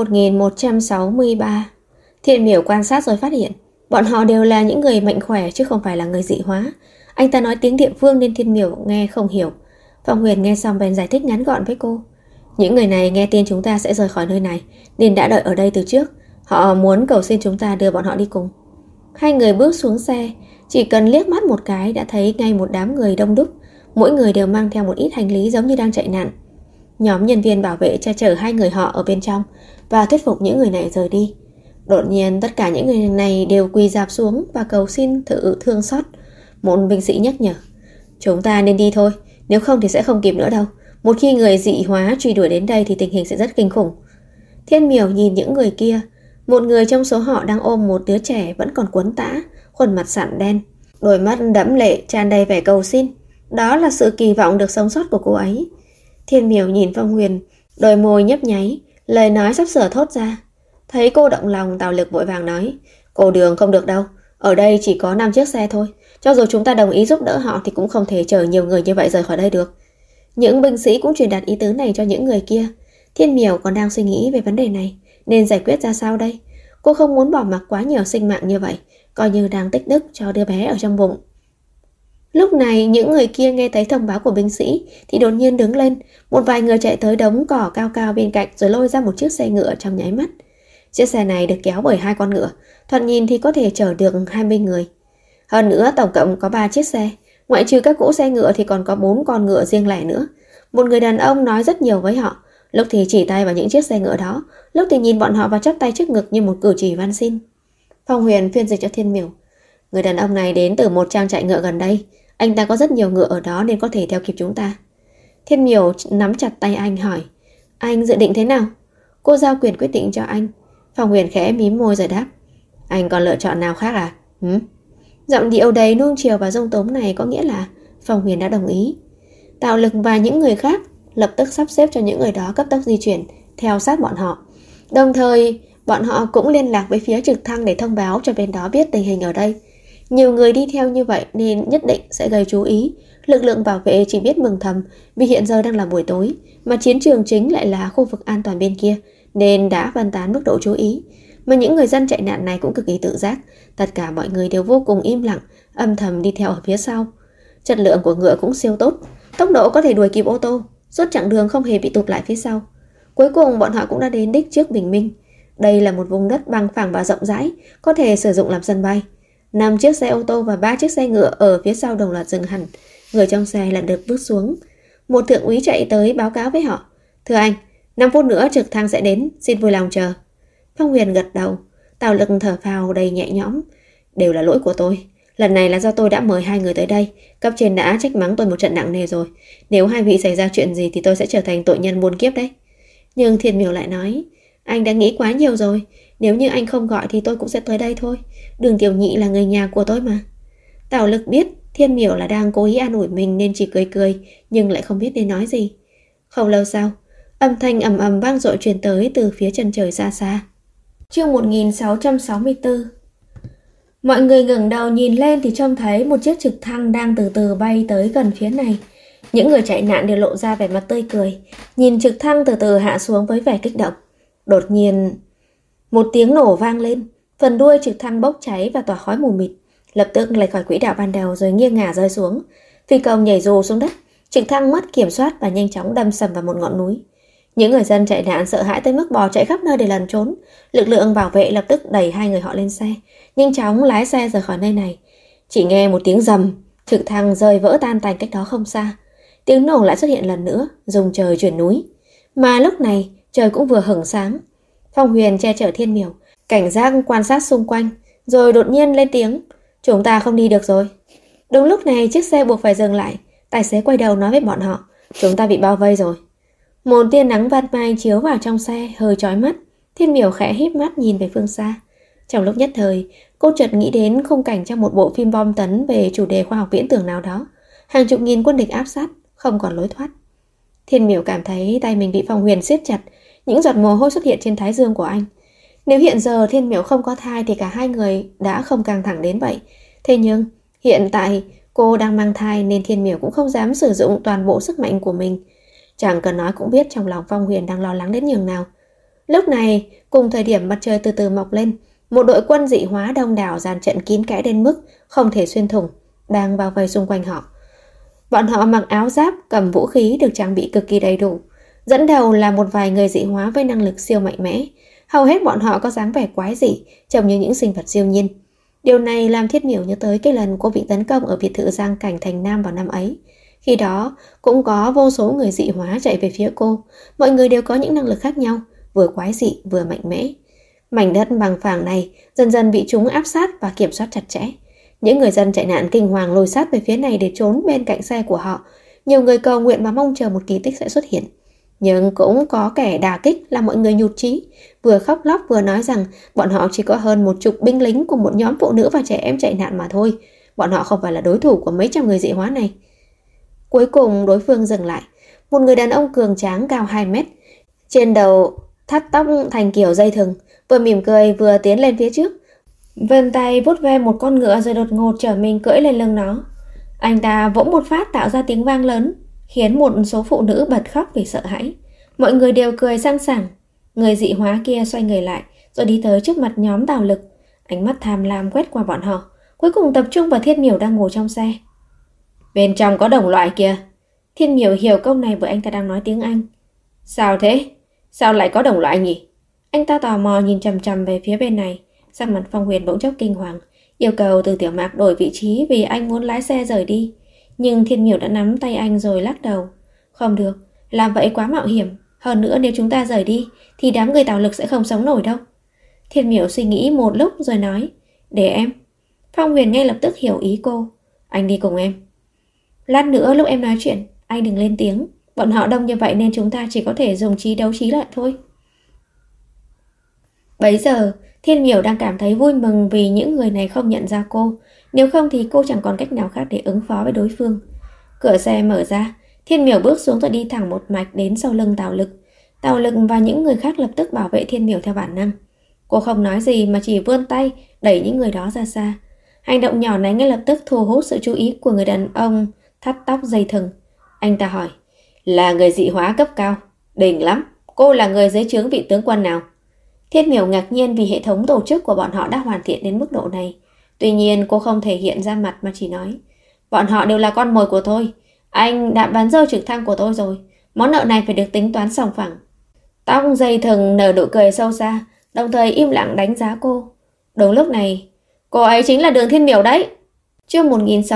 1163. Thiên Miểu quan sát rồi phát hiện bọn họ đều là những người mạnh khỏe chứ không phải là người dị hóa. Anh ta nói tiếng địa phương nên Thiên Miểu nghe không hiểu. Phong Huyền nghe xong bèn giải thích ngắn gọn với cô. Những người này nghe tin chúng ta sẽ rời khỏi nơi này nên đã đợi ở đây từ trước. Họ muốn cầu xin chúng ta đưa bọn họ đi cùng. Hai người bước xuống xe, chỉ cần liếc mắt một cái đã thấy ngay một đám người đông đúc. Mỗi người đều mang theo một ít hành lý giống như đang chạy nạn. Nhóm nhân viên bảo vệ che chở hai người họ ở bên trong và thuyết phục những người này rời đi. Đột nhiên tất cả những người này đều quỳ rạp xuống và cầu xin thử thương xót. Một binh sĩ nhắc nhở. Chúng ta nên đi thôi, nếu không thì sẽ không kịp nữa đâu. Một khi người dị hóa truy đuổi đến đây thì tình hình sẽ rất kinh khủng. Thiên Miểu nhìn những người kia. Một người trong số họ đang ôm một đứa trẻ vẫn còn quấn tã, khuôn mặt sạm đen, đôi mắt đẫm lệ tràn đầy vẻ cầu xin. Đó là sự kỳ vọng được sống sót của cô ấy. Thiên Miểu nhìn Phong Huyền, đôi môi nhấp nháy, lời nói sắp sửa thốt ra. Thấy cô động lòng, Tào Lực vội vàng nói. Cô Đường không được đâu, ở đây chỉ có 5 chiếc xe thôi. Cho dù chúng ta đồng ý giúp đỡ họ thì cũng không thể chở nhiều người như vậy rời khỏi đây được. Những binh sĩ cũng truyền đạt ý tứ này cho những người kia. Thiên Miểu còn đang suy nghĩ về vấn đề này, nên giải quyết ra sao đây? Cô không muốn bỏ mặc quá nhiều sinh mạng như vậy, coi như đang tích đức cho đứa bé ở trong bụng. Lúc này những người kia nghe thấy thông báo của binh sĩ thì đột nhiên đứng lên. Một vài người chạy tới đống cỏ cao cao bên cạnh rồi lôi ra một chiếc xe ngựa trong nháy mắt. Chiếc xe này được kéo bởi 2 con ngựa, thoạt nhìn thì có thể chở được 20 người. Hơn nữa tổng cộng có 3 chiếc xe, ngoại trừ các cỗ xe ngựa thì còn có 4 con ngựa riêng lẻ nữa. Một người đàn ông nói rất nhiều với họ, lúc thì chỉ tay vào những chiếc xe ngựa đó, lúc thì nhìn bọn họ và chắp tay trước ngực như một cử chỉ van xin. Phong Huyền phiên dịch cho Thiên Miểu. Người đàn ông này đến từ một trang trại ngựa gần đây, anh ta có rất nhiều ngựa ở đó nên có thể theo kịp chúng ta. Thiên Miểu nắm chặt tay anh hỏi, anh dự định thế nào? Cô giao quyền quyết định cho anh. Phong Huyền khẽ mím môi rồi đáp, anh còn lựa chọn nào khác à? Giọng điệu đầy nuông chiều và dung túng này có nghĩa là Phong Huyền đã đồng ý. Tạo Lực và những người khác lập tức sắp xếp cho những người đó cấp tốc di chuyển theo sát bọn họ. Đồng thời bọn họ cũng liên lạc với phía trực thăng để thông báo cho bên đó biết tình hình ở đây. Nhiều người đi theo như vậy nên nhất định sẽ gây chú ý. Lực lượng bảo vệ chỉ biết mừng thầm vì hiện giờ đang là buổi tối, mà chiến trường chính lại là khu vực an toàn bên kia, nên đã phân tán mức độ chú ý. Mà những người dân chạy nạn này cũng cực kỳ tự giác, tất cả mọi người đều vô cùng im lặng, âm thầm đi theo ở phía sau. Chất lượng của ngựa cũng siêu tốt, tốc độ có thể đuổi kịp ô tô, suốt chặng đường không hề bị tụt lại phía sau. Cuối cùng bọn họ cũng đã đến đích trước bình minh. Đây là một vùng đất bằng phẳng và rộng rãi, có thể sử dụng làm sân bay. 5 chiếc xe ô tô và 3 chiếc xe ngựa ở phía sau đồng loạt dừng hẳn. Người trong xe lần lượt bước xuống. Một thượng úy chạy tới báo cáo với họ. Thưa anh, 5 phút nữa trực thăng sẽ đến, xin vui lòng chờ. Phong Huyền gật đầu. Tào Lực thở phào đầy nhẹ nhõm. Đều là lỗi của tôi. Lần này là do tôi đã mời 2 người tới đây. Cấp trên đã trách mắng tôi một trận nặng nề rồi. Nếu 2 vị xảy ra chuyện gì thì tôi sẽ trở thành tội nhân muôn kiếp đấy. Nhưng Thiên Miểu lại nói, anh đã nghĩ quá nhiều rồi. Nếu như anh không gọi thì tôi cũng sẽ tới đây thôi. Đường Tiểu Nhị là người nhà của tôi mà. Tào Lực biết Thiên Miểu là đang cố ý an ủi mình nên chỉ cười cười, nhưng lại không biết nên nói gì. Không lâu sau, âm thanh ầm ầm vang dội truyền tới từ phía chân trời xa xa. Chương 1664. Mọi người ngẩng đầu nhìn lên thì trông thấy một chiếc trực thăng đang từ từ bay tới gần phía này. Những người chạy nạn đều lộ ra vẻ mặt tươi cười, nhìn trực thăng từ từ hạ xuống với vẻ kích động. Đột nhiên, một tiếng nổ vang lên, phần đuôi trực thăng bốc cháy và tỏa khói mù mịt, lập tức lệch khỏi quỹ đạo ban đầu rồi nghiêng ngả rơi xuống. Phi công nhảy dù xuống đất, trực thăng mất kiểm soát và nhanh chóng đâm sầm vào một ngọn núi. Những người dân chạy nạn sợ hãi tới mức bò chạy khắp nơi để lẩn trốn. Lực lượng bảo vệ lập tức đẩy 2 người họ lên xe, nhanh chóng lái xe rời khỏi nơi này. Chỉ nghe một tiếng rầm, trực thăng rơi vỡ tan tành cách đó không xa. Tiếng nổ lại xuất hiện lần nữa, rung trời chuyển núi. Mà lúc này trời cũng vừa hửng sáng. Phong Huyền che chở Thiên Miểu, cảnh giác quan sát xung quanh, rồi đột nhiên lên tiếng, chúng ta không đi được rồi. Đúng lúc này chiếc xe buộc phải dừng lại. Tài xế quay đầu nói với bọn họ, chúng ta bị bao vây rồi. Một tia nắng ban mai chiếu vào trong xe hơi chói mắt. Thiên Miểu khẽ híp mắt nhìn về phương xa. Trong lúc nhất thời, cô chợt nghĩ đến khung cảnh trong một bộ phim bom tấn về chủ đề khoa học viễn tưởng nào đó. Hàng chục nghìn quân địch áp sát, không còn lối thoát. Thiên Miểu cảm thấy tay mình bị Phong Huyền siết chặt, những giọt mồ hôi xuất hiện trên thái dương của anh. Nếu hiện giờ Thiên Miểu không có thai thì cả 2 người đã không căng thẳng đến vậy. Thế nhưng hiện tại cô đang mang thai nên Thiên Miểu cũng không dám sử dụng toàn bộ sức mạnh của mình. Chẳng cần nói cũng biết trong lòng Phong Huyền đang lo lắng đến nhường nào. Lúc này, cùng thời điểm mặt trời từ từ mọc lên, một đội quân dị hóa đông đảo dàn trận kín kẽ đến mức không thể xuyên thủng, đang bao vây xung quanh họ. Bọn họ mặc áo giáp, cầm vũ khí được trang bị cực kỳ đầy đủ. Dẫn đầu là một vài người dị hóa với năng lực siêu mạnh mẽ. Hầu hết bọn họ có dáng vẻ quái dị, trông như những sinh vật siêu nhiên. Điều này làm Thiết Miểu nhớ tới cái lần cô bị tấn công ở biệt thự Giang Cảnh thành Nam vào năm ấy. Khi đó, cũng có vô số người dị hóa chạy về phía cô. Mọi người đều có những năng lực khác nhau, vừa quái dị vừa mạnh mẽ. Mảnh đất bằng phẳng này dần dần bị chúng áp sát và kiểm soát chặt chẽ. Những người dân chạy nạn kinh hoàng lùi sát về phía này để trốn bên cạnh xe của họ. Nhiều người cầu nguyện và mong chờ một kỳ tích sẽ xuất hiện. Nhưng cũng có kẻ đả kích làm mọi người nhụt chí, vừa khóc lóc vừa nói rằng bọn họ chỉ có hơn 10 binh lính cùng một nhóm phụ nữ và trẻ em chạy nạn mà thôi. Bọn họ không phải là đối thủ của mấy trăm người dị hóa này. Cuối cùng đối phương dừng lại. Một người đàn ông cường tráng cao 2 mét, trên đầu thắt tóc thành kiểu dây thừng, vừa mỉm cười vừa tiến lên phía trước. Vươn tay vuốt ve một con ngựa rồi đột ngột trở mình cưỡi lên lưng nó. Anh ta vỗ một phát tạo ra tiếng vang lớn, khiến một số phụ nữ bật khóc vì sợ hãi. Mọi người đều cười sang sảng. Người dị hóa kia xoay người lại rồi đi tới trước mặt nhóm Tào Lực. Ánh mắt tham lam quét qua bọn họ, cuối cùng tập trung vào Thiên Miểu đang ngồi trong xe. Bên trong có đồng loại kìa. Thiên Miểu hiểu câu này bởi anh ta đang nói tiếng Anh. Sao thế? Sao lại có đồng loại nhỉ? Anh ta tò mò nhìn chằm chằm về phía bên này. Sắc mặt Phong Huyền bỗng chốc kinh hoàng, yêu cầu Từ Tiểu Mạc đổi vị trí vì anh muốn lái xe rời đi. Nhưng Thiên Miểu đã nắm tay anh rồi lắc đầu. Không được, làm vậy quá mạo hiểm. Hơn nữa nếu chúng ta rời đi thì đám người Tào Lực sẽ không sống nổi đâu. Thiên Miểu suy nghĩ một lúc rồi nói, để em. Phong Huyền ngay lập tức hiểu ý cô. Anh đi cùng em. Lát nữa lúc em nói chuyện, anh đừng lên tiếng. Bọn họ đông như vậy nên chúng ta chỉ có thể dùng trí đấu trí lại thôi. Bấy giờ, Thiên Miểu đang cảm thấy vui mừng vì những người này không nhận ra cô. Nếu không thì cô chẳng còn cách nào khác để ứng phó với đối phương. Cửa xe mở ra, Thiên Miểu bước xuống rồi đi thẳng một mạch đến sau lưng Tào Lực. Tào Lực và những người khác lập tức bảo vệ Thiên Miểu theo bản năng. Cô không nói gì mà chỉ vươn tay đẩy những người đó ra xa. Hành động nhỏ này ngay lập tức thu hút sự chú ý của người đàn ông thắt tóc dây thừng. Anh ta hỏi, là người dị hóa cấp cao? Đỉnh lắm, cô là người dưới trướng vị tướng quân nào? Thiên Miểu ngạc nhiên vì hệ thống tổ chức của bọn họ đã hoàn thiện đến mức độ này. Tuy nhiên cô không thể hiện ra mặt mà chỉ nói, bọn họ đều là con mồi của tôi. Anh đã bán rơi trực thăng của tôi rồi. Món nợ này phải được tính toán sòng phẳng. Tóc dây thừng nở nụ cười sâu xa, đồng thời im lặng đánh giá cô. Đúng lúc này, cô ấy chính là Đường Thiên Miểu đấy. Chương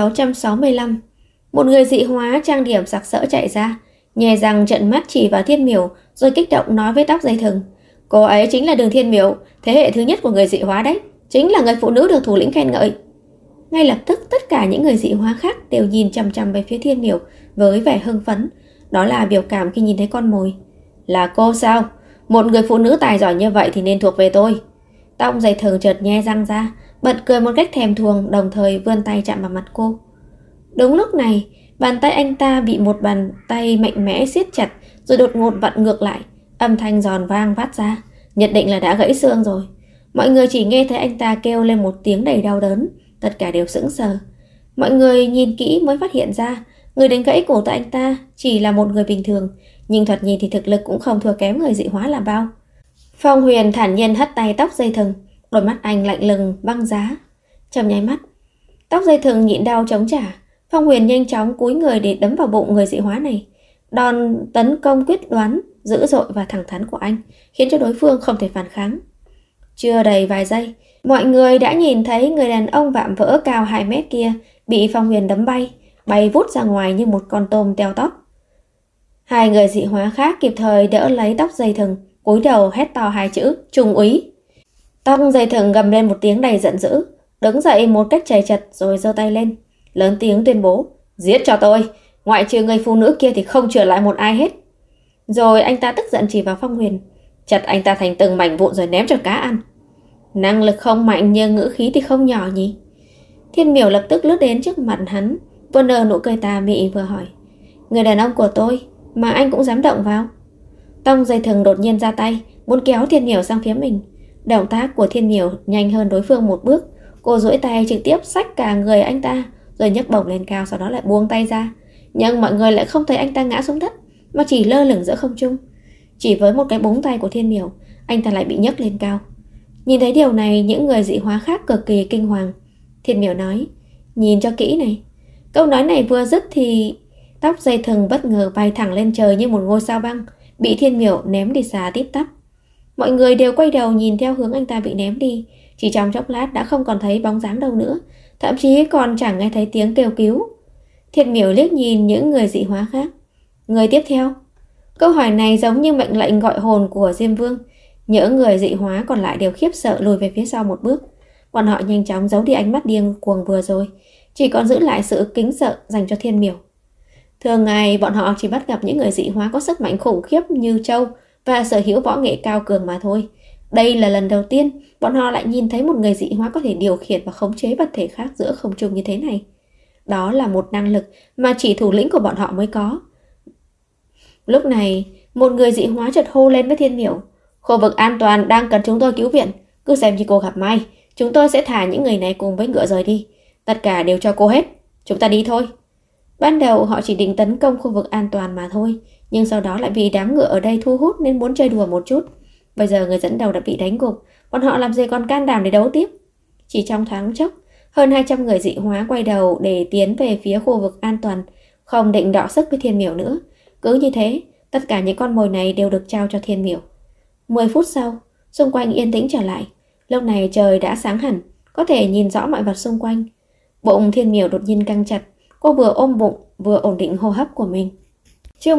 1665. Một người dị hóa trang điểm sặc sỡ chạy ra, nhè răng trợn mắt chỉ vào Thiên Miểu rồi kích động nói với tóc dây thừng, cô ấy chính là Đường Thiên Miểu, thế hệ thứ nhất của người dị hóa đấy, chính là người phụ nữ được thủ lĩnh khen ngợi. Ngay lập tức tất cả những người dị hóa khác đều nhìn chằm chằm về phía Thiên Miểu với vẻ hưng phấn. Đó là biểu cảm khi nhìn thấy con mồi. Là cô sao? Một người phụ nữ tài giỏi như vậy thì nên thuộc về tôi. Tóc dây thừng chợt nhe răng ra, bật cười một cách thèm thuồng, đồng thời vươn tay chạm vào mặt cô. Đúng lúc này, bàn tay anh ta bị một bàn tay mạnh mẽ siết chặt rồi đột ngột vặn ngược lại, âm thanh giòn vang phát ra, nhất định là đã gãy xương rồi. Mọi người chỉ nghe thấy anh ta kêu lên một tiếng đầy đau đớn, tất cả đều sững sờ. Mọi người nhìn kỹ mới phát hiện ra, người đánh gãy cổ tay anh ta chỉ là một người bình thường, nhưng thoạt nhìn thì thực lực cũng không thua kém người dị hóa là bao. Phong Huyền thản nhiên hất tay tóc dây thừng, đôi mắt anh lạnh lùng băng giá. Trong nháy mắt, tóc dây thừng nhịn đau chống trả. Phong Huyền nhanh chóng cúi người để đấm vào bụng người dị hóa này. Đòn tấn công quyết đoán, dữ dội và thẳng thắn của anh khiến cho đối phương không thể phản kháng. Chưa đầy vài giây, mọi người đã nhìn thấy người đàn ông vạm vỡ cao 2 mét kia bị Phong Huyền đấm bay vút ra ngoài như một con tôm teo tóp. Hai người dị hóa khác kịp thời đỡ lấy tóc dây thừng, cúi đầu hét to 2 chữ trung úy. Tóc dây thừng gầm lên một tiếng đầy giận dữ, đứng dậy một cách chầy chật rồi giơ tay lên, lớn tiếng tuyên bố, giết cho tôi, ngoại trừ người phụ nữ kia thì không trở lại một ai hết. Rồi anh ta tức giận chỉ vào Phong Huyền, chặt anh ta thành từng mảnh vụn rồi ném cho cá ăn. Năng lực không mạnh nhưng ngữ khí thì không nhỏ nhỉ. Thiên Miểu lập tức lướt đến trước mặt hắn, vừa nở nụ cười tà mị vừa hỏi, người đàn ông của tôi mà anh cũng dám động vào? Tóc dây thừng đột nhiên ra tay, muốn kéo Thiên Miểu sang phía mình. Động tác của Thiên Miểu nhanh hơn đối phương một bước, cô duỗi tay trực tiếp xách cả người anh ta rồi nhấc bổng lên cao, sau đó lại buông tay ra. Nhưng mọi người lại không thấy anh ta ngã xuống đất, mà chỉ lơ lửng giữa không trung. Chỉ với một cái búng tay của Thiên Miểu, anh ta lại bị nhấc lên cao. Nhìn thấy điều này, những người dị hóa khác cực kỳ kinh hoàng. Thiên Miểu nói, nhìn cho kỹ này. Câu nói này vừa dứt thì tóc dây thừng bất ngờ bay thẳng lên trời như một ngôi sao băng, bị Thiên Miểu ném đi xa tít tắp. Mọi người đều quay đầu nhìn theo hướng anh ta bị ném đi. Chỉ trong chốc lát đã không còn thấy bóng dáng đâu nữa, thậm chí còn chẳng nghe thấy tiếng kêu cứu. Thiên Miểu liếc nhìn những người dị hóa khác. Người tiếp theo? Câu hỏi này giống như mệnh lệnh gọi hồn của Diêm Vương. Những người dị hóa còn lại đều khiếp sợ lùi về phía sau một bước. Bọn họ nhanh chóng giấu đi ánh mắt điên cuồng vừa rồi, chỉ còn giữ lại sự kính sợ dành cho Thiên Miểu. Thường ngày bọn họ chỉ bắt gặp những người dị hóa có sức mạnh khủng khiếp như trâu và sở hữu võ nghệ cao cường mà thôi. Đây là lần đầu tiên bọn họ lại nhìn thấy một người dị hóa có thể điều khiển và khống chế vật thể khác giữa không trung như thế này. Đó là một năng lực mà chỉ thủ lĩnh của bọn họ mới có. Lúc này, một người dị hóa chợt hô lên với Thiên Miểu, khu vực an toàn đang cần chúng tôi cứu viện, cứ xem như cô gặp may, chúng tôi sẽ thả những người này cùng với ngựa rời đi. Tất cả đều cho cô hết, chúng ta đi thôi. Ban đầu họ chỉ định tấn công khu vực an toàn mà thôi, nhưng sau đó lại vì đám ngựa ở đây thu hút nên muốn chơi đùa một chút. Bây giờ người dẫn đầu đã bị đánh gục, bọn họ làm gì còn can đảm để đấu tiếp. Chỉ trong thoáng chốc, hơn 200 người dị hóa quay đầu để tiến về phía khu vực an toàn, không định đọ sức với Thiên Miểu nữa. Cứ như thế, tất cả những con mồi này đều được trao cho Thiên Miểu. 10 phút sau, xung quanh yên tĩnh trở lại. Lúc này trời đã sáng hẳn, có thể nhìn rõ mọi vật xung quanh. Bụng Thiên Miểu đột nhiên căng chặt, cô vừa ôm bụng vừa ổn định hô hấp của mình. Chương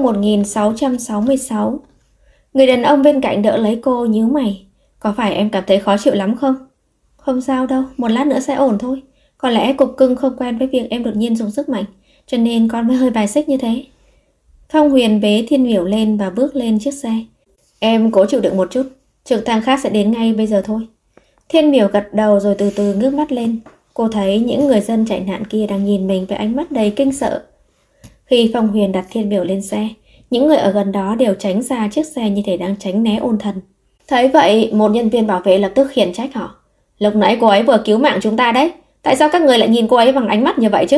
1666. Người đàn ông bên cạnh đỡ lấy cô, nhíu mày. Có phải em cảm thấy khó chịu lắm không? Không sao đâu, một lát nữa sẽ ổn thôi. Có lẽ cục cưng không quen với việc em đột nhiên dùng sức mạnh, cho nên con mới hơi bài xích như thế. Phong Huyền bế Thiên Miểu lên và bước lên chiếc xe. Em cố chịu đựng một chút, trực thăng khác sẽ đến ngay bây giờ thôi. Thiên Miểu gật đầu rồi từ từ ngước mắt lên. Cô thấy những người dân chạy nạn kia đang nhìn mình với ánh mắt đầy kinh sợ. Khi Phong Huyền đặt Thiên Miểu lên xe, những người ở gần đó đều tránh ra chiếc xe như thể đang tránh né ôn thần. Thấy vậy, một nhân viên bảo vệ lập tức khiển trách họ. Lúc nãy cô ấy vừa cứu mạng chúng ta đấy, tại sao các người lại nhìn cô ấy bằng ánh mắt như vậy chứ?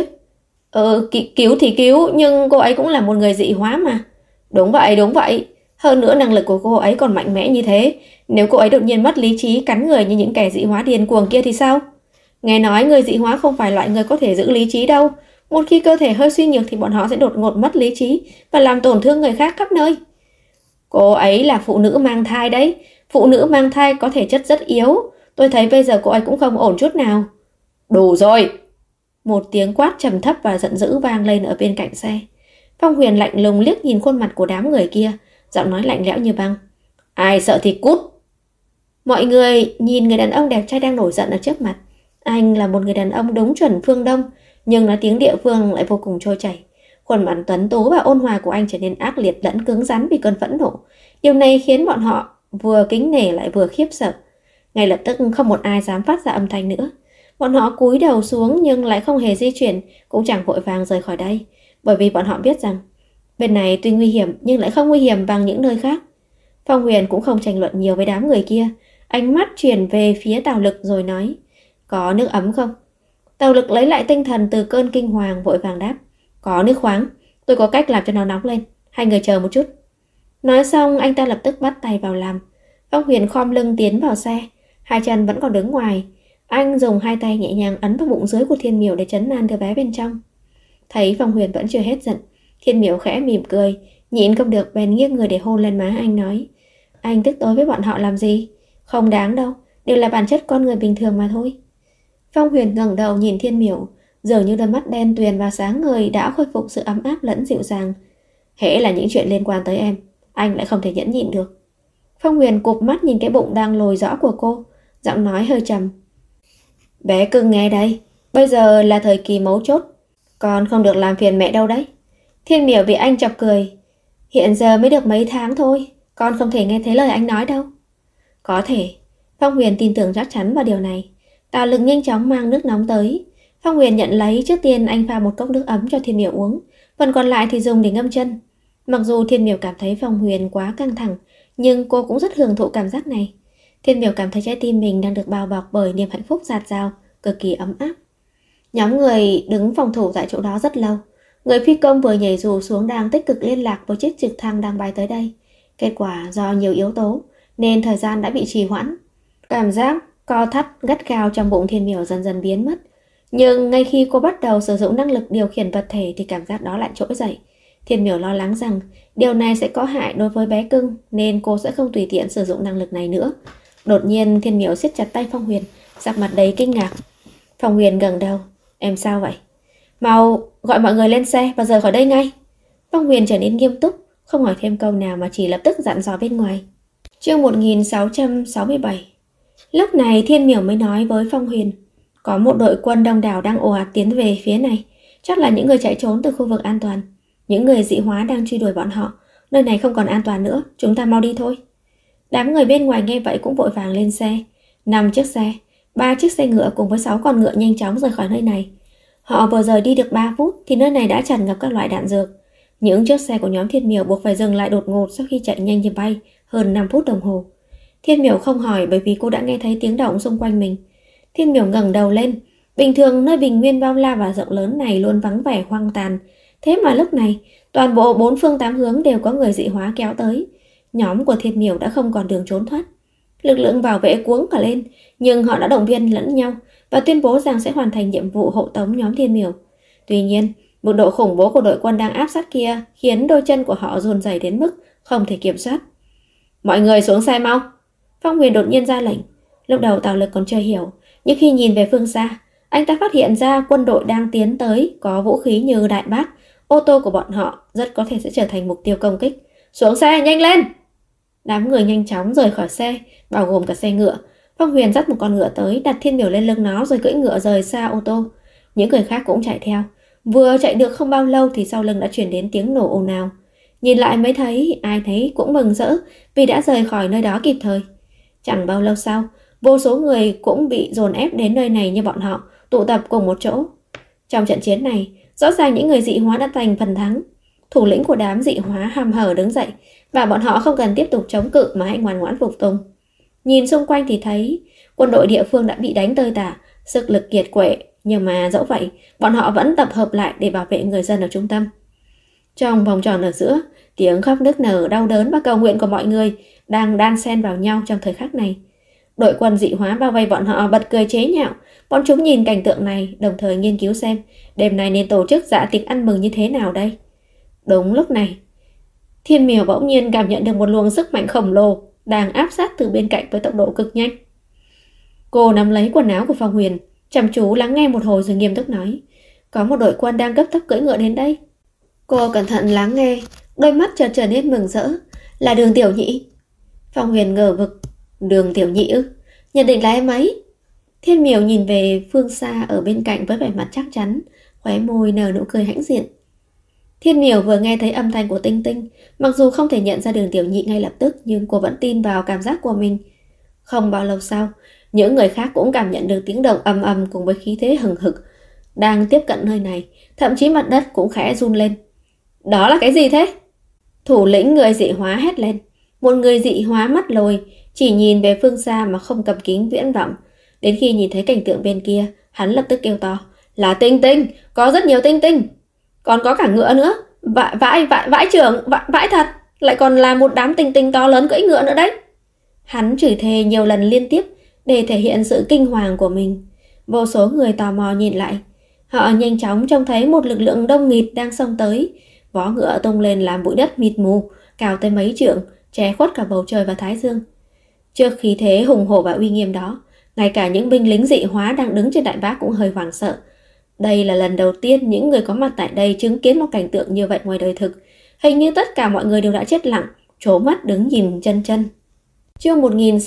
Cứu thì cứu, nhưng cô ấy cũng là một người dị hóa mà. Đúng vậy. Hơn nữa năng lực của cô ấy còn mạnh mẽ như thế. Nếu cô ấy đột nhiên mất lý trí cắn người như những kẻ dị hóa điên cuồng kia thì sao? Nghe nói người dị hóa không phải loại người có thể giữ lý trí đâu. Một khi cơ thể hơi suy nhược thì bọn họ sẽ đột ngột mất lý trí và làm tổn thương người khác khắp nơi. Cô ấy là phụ nữ mang thai đấy. Phụ nữ mang thai có thể chất rất yếu. Tôi thấy bây giờ cô ấy cũng không ổn chút nào. Đủ rồi! Một tiếng quát trầm thấp và giận dữ vang lên ở bên cạnh xe. Phong Huyền lạnh lùng liếc nhìn khuôn mặt của đám người kia, giọng nói lạnh lẽo như băng. Ai sợ thì cút! Mọi người nhìn người đàn ông đẹp trai đang nổi giận ở trước mặt. Anh là một người đàn ông đúng chuẩn phương Đông, nhưng nói tiếng địa phương lại vô cùng trôi chảy. Khuôn mặt tuấn tú và ôn hòa của anh trở nên ác liệt lẫn cứng rắn vì cơn phẫn nộ. Điều này khiến bọn họ vừa kính nể lại vừa khiếp sợ. Ngay lập tức không một ai dám phát ra âm thanh nữa. Bọn họ cúi đầu xuống nhưng lại không hề di chuyển, cũng chẳng vội vàng rời khỏi đây, bởi vì bọn họ biết rằng bên này tuy nguy hiểm nhưng lại không nguy hiểm bằng những nơi khác. Phong Huyền cũng không tranh luận nhiều với đám người kia, ánh mắt chuyển về phía Tào Lực rồi nói, có nước ấm không? Tào Lực lấy lại tinh thần từ cơn kinh hoàng, vội vàng đáp, có nước khoáng, tôi có cách làm cho nó nóng lên, hai người chờ một chút. Nói xong anh ta lập tức bắt tay vào làm. Phong Huyền khom lưng tiến vào xe, hai chân vẫn còn đứng ngoài. Anh dùng hai tay nhẹ nhàng ấn vào bụng dưới của Thiên Miểu để trấn an đứa bé bên trong. Thấy Phong Huyền vẫn chưa hết giận, Thiên Miểu khẽ mỉm cười, nhịn không được bèn nghiêng người để hôn lên má anh, nói, anh tức tối với bọn họ làm gì? Không đáng đâu, đều là bản chất con người bình thường mà thôi. Phong Huyền ngẩng đầu nhìn Thiên Miểu, dường như đôi mắt đen tuyền và sáng ngời đã khôi phục sự ấm áp lẫn dịu dàng. Hễ là những chuyện liên quan tới em, anh lại không thể nhẫn nhịn được. Phong Huyền cụp mắt nhìn cái bụng đang lồi rõ của cô, giọng nói hơi trầm. Bé cưng nghe đây, bây giờ là thời kỳ mấu chốt, con không được làm phiền mẹ đâu đấy. Thiên Miểu bị anh chọc cười. Hiện giờ mới được mấy tháng thôi, con không thể nghe thấy lời anh nói đâu. Có thể. Phong Huyền tin tưởng chắc chắn vào điều này. Tào Lực nhanh chóng mang nước nóng tới. Phong Huyền nhận lấy, trước tiên anh pha một cốc nước ấm cho Thiên Miểu uống, phần còn lại thì dùng để ngâm chân. Mặc dù Thiên Miểu cảm thấy Phong Huyền quá căng thẳng, nhưng cô cũng rất hưởng thụ cảm giác này. Thiên Miểu cảm thấy trái tim mình đang được bao bọc bởi niềm hạnh phúc dạt dào, cực kỳ ấm áp. Nhóm người đứng phòng thủ tại chỗ đó rất lâu. Người phi công vừa nhảy dù xuống đang tích cực liên lạc với chiếc trực thăng đang bay tới đây. Kết quả do nhiều yếu tố nên thời gian đã bị trì hoãn. Cảm giác co thắt gắt gao trong bụng Thiên Miểu dần dần biến mất. Nhưng ngay khi cô bắt đầu sử dụng năng lực điều khiển vật thể thì cảm giác đó lại trỗi dậy. Thiên Miểu lo lắng rằng điều này sẽ có hại đối với bé cưng nên cô sẽ không tùy tiện sử dụng năng lực này nữa. Đột nhiên Thiên Miểu siết chặt tay Phong Huyền, sắc mặt đầy kinh ngạc. Phong Huyền gật đầu. Em sao vậy? Mau gọi mọi người lên xe và rời khỏi đây ngay. Phong Huyền trở nên nghiêm túc, không hỏi thêm câu nào mà chỉ lập tức dặn dò bên ngoài. Chương 1667. Lúc này Thiên Miểu mới nói với Phong Huyền, có một đội quân đông đảo đang ồ ạt tiến về phía này, chắc là những người chạy trốn từ khu vực an toàn. Những người dị hóa đang truy đuổi bọn họ, nơi này không còn an toàn nữa, chúng ta mau đi thôi. Đám người bên ngoài nghe vậy cũng vội vàng lên xe. 5 chiếc xe, 3 chiếc xe ngựa cùng với 6 con ngựa nhanh chóng rời khỏi nơi này. Họ vừa rời đi được 3 phút thì nơi này đã tràn ngập các loại đạn dược. Những chiếc xe của nhóm Thiên Miểu buộc phải dừng lại đột ngột sau khi chạy nhanh như bay hơn 5 phút đồng hồ. Thiên Miểu không hỏi bởi vì cô đã nghe thấy tiếng động xung quanh mình. Thiên Miểu ngẩng đầu lên. Bình thường nơi bình nguyên bao la và rộng lớn này luôn vắng vẻ hoang tàn. Thế mà lúc này, toàn bộ 4 phương 8 hướng đều có người dị hóa kéo tới. Nhóm của Thiên Miểu đã không còn đường trốn thoát. Lực lượng bảo vệ cuống cả lên, nhưng họ đã động viên lẫn nhau và tuyên bố rằng sẽ hoàn thành nhiệm vụ hộ tống nhóm Thiên Miểu. Tuy nhiên, mức độ khủng bố của đội quân đang áp sát kia khiến đôi chân của họ run rẩy đến mức không thể kiểm soát. Mọi người xuống xe mau! Phong Huyền đột nhiên ra lệnh. Lúc đầu Tào Lực còn chưa hiểu, nhưng khi nhìn về phương xa, anh ta phát hiện ra quân đội đang tiến tới có vũ khí như đại bác. Ô tô của bọn họ rất có thể sẽ trở thành mục tiêu công kích. Xuống xe, nhanh lên! Đám người nhanh chóng rời khỏi xe, bao gồm cả xe ngựa. Phong Huyền dắt một con ngựa tới, đặt Thiên Miểu lên lưng nó rồi cưỡi ngựa rời xa ô tô. Những người khác cũng chạy theo. Vừa chạy được không bao lâu thì sau lưng đã truyền đến tiếng nổ ồn ào. Nhìn lại mới thấy, ai thấy cũng mừng rỡ vì đã rời khỏi nơi đó kịp thời. Chẳng bao lâu sau, vô số người cũng bị dồn ép đến nơi này như bọn họ, tụ tập cùng một chỗ. Trong trận chiến này, rõ ràng những người dị hóa đã giành phần thắng. Thủ lĩnh của đám dị hóa hăm hở đứng dậy, và bọn họ không cần tiếp tục chống cự mà hãy ngoan ngoãn phục tùng. Nhìn xung quanh thì thấy quân đội địa phương đã bị đánh tơi tả, sức lực kiệt quệ, nhưng mà dẫu vậy, bọn họ vẫn tập hợp lại để bảo vệ người dân ở trung tâm. Trong vòng tròn ở giữa, tiếng khóc nức nở đau đớn và cầu nguyện của mọi người đang đan xen vào nhau trong thời khắc này. Đội quân dị hóa bao vây bọn họ bật cười chế nhạo. Bọn chúng nhìn cảnh tượng này, đồng thời nghiên cứu xem đêm nay nên tổ chức dạ tiệc ăn mừng như thế nào đây. Đúng lúc này, Thiên Miểu bỗng nhiên cảm nhận được một luồng sức mạnh khổng lồ đang áp sát từ bên cạnh với tốc độ cực nhanh. Cô nắm lấy quần áo của Phong Huyền, chăm chú lắng nghe một hồi rồi nghiêm túc nói: có một đội quân đang cấp tốc cưỡi ngựa đến đây. Cô cẩn thận lắng nghe, đôi mắt chợt trở nên mừng rỡ. Là Đường Tiểu Nhị. Phong Huyền ngờ vực. Đường Tiểu Nhị ư? Nhận định là em ấy. Thiên Miểu nhìn về phương xa ở bên cạnh với vẻ mặt chắc chắn, khóe môi nở nụ cười hãnh diện. Thiên Miểu vừa nghe thấy âm thanh của Tinh Tinh, mặc dù không thể nhận ra Đường Tiểu Nhị ngay lập tức, nhưng cô vẫn tin vào cảm giác của mình. Không bao lâu sau, những người khác cũng cảm nhận được tiếng động ầm ầm cùng với khí thế hừng hực đang tiếp cận nơi này, thậm chí mặt đất cũng khẽ run lên. Đó là cái gì thế? Thủ lĩnh người dị hóa hét lên. Một người dị hóa mắt lồi, chỉ nhìn về phương xa mà không cầm kính viễn vọng. Đến khi nhìn thấy cảnh tượng bên kia, hắn lập tức kêu to: là Tinh Tinh, có rất nhiều Tinh Tinh, còn có cả ngựa nữa. Vãi trưởng, vãi thật, lại còn là một đám Tinh Tinh to lớn cưỡi ngựa nữa đấy. Hắn chửi thề nhiều lần liên tiếp để thể hiện sự kinh hoàng của mình. Vô số người tò mò nhìn lại. Họ nhanh chóng trông thấy một lực lượng đông nghịt đang xông tới. Vó ngựa tung lên làm bụi đất mịt mù, cao tới mấy trượng, che khuất cả bầu trời và thái dương. Trước khí thế hùng hổ và uy nghiêm đó, ngay cả những binh lính dị hóa đang đứng trên đại bác cũng hơi hoảng sợ. Đây là lần đầu tiên những người có mặt tại đây chứng kiến một cảnh tượng như vậy ngoài đời thực. Hình như tất cả mọi người đều đã chết lặng, trố mắt đứng nhìn chân chân. Chương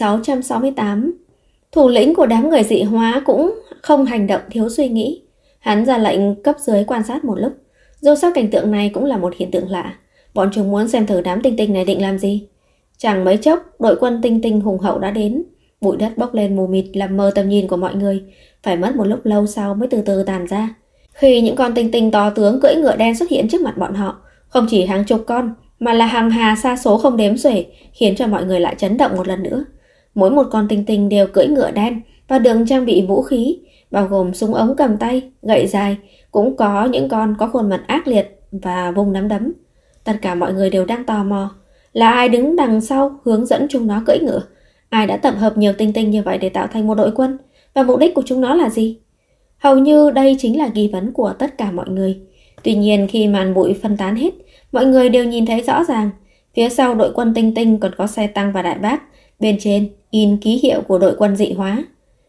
1668. Thủ lĩnh của đám người dị hóa cũng không hành động thiếu suy nghĩ. Hắn ra lệnh cấp dưới quan sát một lúc. Dù sao cảnh tượng này cũng là một hiện tượng lạ. Bọn chúng muốn xem thử đám Tinh Tinh này định làm gì. Chẳng mấy chốc, đội quân Tinh Tinh hùng hậu đã đến. Bụi đất bốc lên mù mịt làm mờ tầm nhìn của mọi người. Phải mất một lúc lâu sau mới từ từ tàn ra. Khi những con Tinh Tinh to tướng cưỡi ngựa đen xuất hiện trước mặt bọn họ, không chỉ hàng chục con, mà là hàng hà sa số không đếm xuể, khiến cho mọi người lại chấn động một lần nữa. Mỗi một con Tinh Tinh đều cưỡi ngựa đen và được trang bị vũ khí, bao gồm súng ống cầm tay, gậy dài, cũng có những con có khuôn mặt ác liệt và vung nắm đấm. Tất cả mọi người đều đang tò mò, là ai đứng đằng sau hướng dẫn chúng nó cưỡi ngựa? Ai đã tập hợp nhiều Tinh Tinh như vậy để tạo thành một đội quân? Và mục đích của chúng nó là gì? Hầu như đây chính là nghi vấn của tất cả mọi người. Tuy nhiên khi màn bụi phân tán hết, mọi người đều nhìn thấy rõ ràng. Phía sau đội quân Tinh Tinh còn có xe tăng và đại bác, bên trên in ký hiệu của đội quân dị hóa.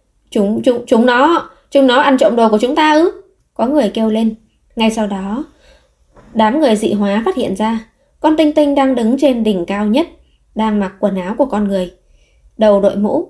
Chúng nó ăn trộm đồ của chúng ta ư? Có người kêu lên. Ngay sau đó, đám người dị hóa phát hiện ra con Tinh Tinh đang đứng trên đỉnh cao nhất, đang mặc quần áo của con người, đầu đội mũ,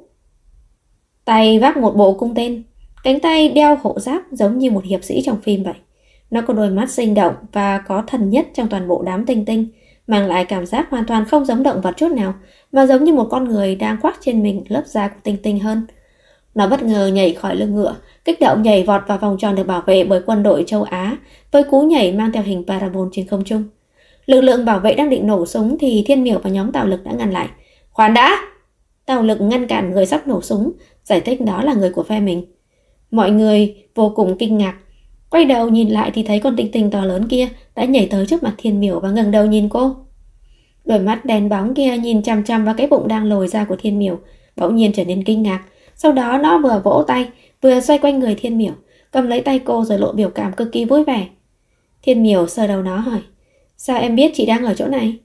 tay vác một bộ cung tên, cánh tay đeo hộ giáp giống như một hiệp sĩ trong phim vậy. Nó có đôi mắt sinh động và có thần nhất trong toàn bộ đám Tinh Tinh, mang lại cảm giác hoàn toàn không giống động vật chút nào, mà giống như một con người đang khoác trên mình lớp da của Tinh Tinh hơn. Nó bất ngờ nhảy khỏi lưng ngựa, kích động nhảy vọt vào vòng tròn được bảo vệ bởi quân đội châu Á, với cú nhảy mang theo hình parabol trên không trung. Lực lượng bảo vệ đang định nổ súng thì Thiên Miểu và nhóm Tào Lực đã ngăn lại. Khoan đã! Tào Lực ngăn cản người sắp nổ súng, giải thích đó là người của phe mình. Mọi người vô cùng kinh ngạc, quay đầu nhìn lại thì thấy con Tinh Tinh to lớn kia đã nhảy tới trước mặt Thiên Miểu và ngẩng đầu nhìn cô. Đôi mắt đen bóng kia nhìn chằm chằm vào cái bụng đang lồi ra của Thiên Miểu, bỗng nhiên trở nên kinh ngạc. Sau đó nó vừa vỗ tay, vừa xoay quanh người Thiên Miểu, cầm lấy tay cô rồi lộ biểu cảm cực kỳ vui vẻ. Thiên Miểu sờ đầu nó hỏi, sao em biết chị đang ở chỗ này?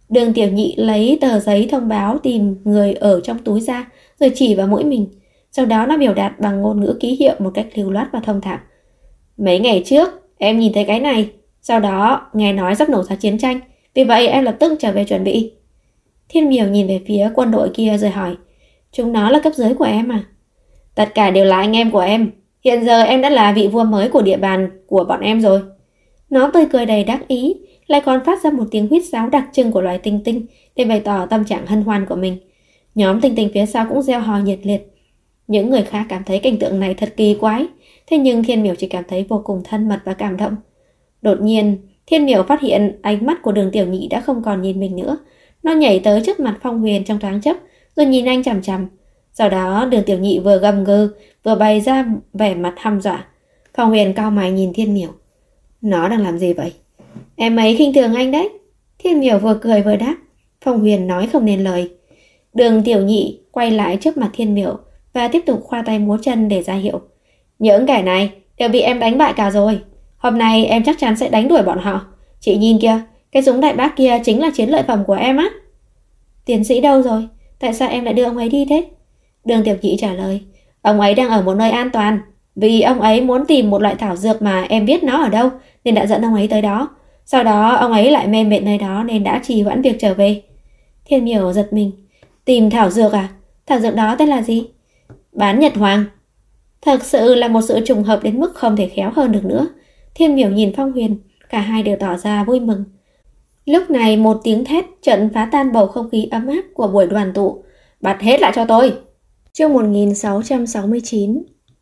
Đường Tiểu Nhị lấy tờ giấy thông báo tìm người ở trong túi ra, rồi chỉ vào mũi mình. Sau đó nó biểu đạt bằng ngôn ngữ ký hiệu một cách lưu loát và thông thạo. Mấy ngày trước, em nhìn thấy cái này. Sau đó, nghe nói sắp nổ ra chiến tranh. Vì vậy em lập tức trở về chuẩn bị. Thiên Miểu nhìn về phía quân đội kia rồi hỏi. Chúng nó là cấp dưới của em à? Tất cả đều là anh em của em. Hiện giờ em đã là vị vua mới của địa bàn của bọn em rồi. Nó tươi cười đầy đắc ý, lại còn phát ra một tiếng huýt sáo đặc trưng của loài tinh tinh để bày tỏ tâm trạng hân hoan của mình. Nhóm tinh tinh phía sau cũng reo hò nhiệt liệt. Những người khác cảm thấy cảnh tượng này thật kỳ quái, thế nhưng Thiên Miểu chỉ cảm thấy vô cùng thân mật và cảm động. Đột nhiên, Thiên Miểu phát hiện ánh mắt của Đường Tiểu Nhị đã không còn nhìn mình nữa. Nó nhảy tới trước mặt Phong Huyền trong thoáng chốc, rồi nhìn anh chằm chằm. Sau đó Đường Tiểu Nhị vừa gầm gừ, vừa bày ra vẻ mặt hăm dọa. Phong Huyền cau mày nhìn Thiên Miểu. Nó đang làm gì vậy? Em ấy khinh thường anh đấy. Thiên Miểu vừa cười vừa đáp. Phong Huyền nói không nên lời. Đường Tiểu Nhị quay lại trước mặt Thiên Miểu và tiếp tục khoa tay múa chân để ra hiệu. Những kẻ này đều bị em đánh bại cả rồi. Hôm nay em chắc chắn sẽ đánh đuổi bọn họ. Chị nhìn kìa, cái súng đại bác kia chính là chiến lợi phẩm của em á. Tiến sĩ đâu rồi? Tại sao em lại đưa ông ấy đi thế? Đường Tiểu Nhị trả lời. Ông ấy đang ở một nơi an toàn. Vì ông ấy muốn tìm một loại thảo dược mà em biết nó ở đâu, nên đã dẫn ông ấy tới đó. Sau đó ông ấy lại mê mệt nơi đó nên đã trì hoãn việc trở về. Thiên Miểu giật mình. Tìm thảo dược à? Thảo dược đó tên là gì? Bán Nhật Hoàng. Thật sự là một sự trùng hợp đến mức không thể khéo hơn được nữa. Thiên Miểu nhìn Phong Huyền, cả hai đều tỏ ra vui mừng. Lúc này một tiếng thét trận phá tan bầu không khí ấm áp của buổi đoàn tụ. Bắt hết lại cho tôi. Chương 1669.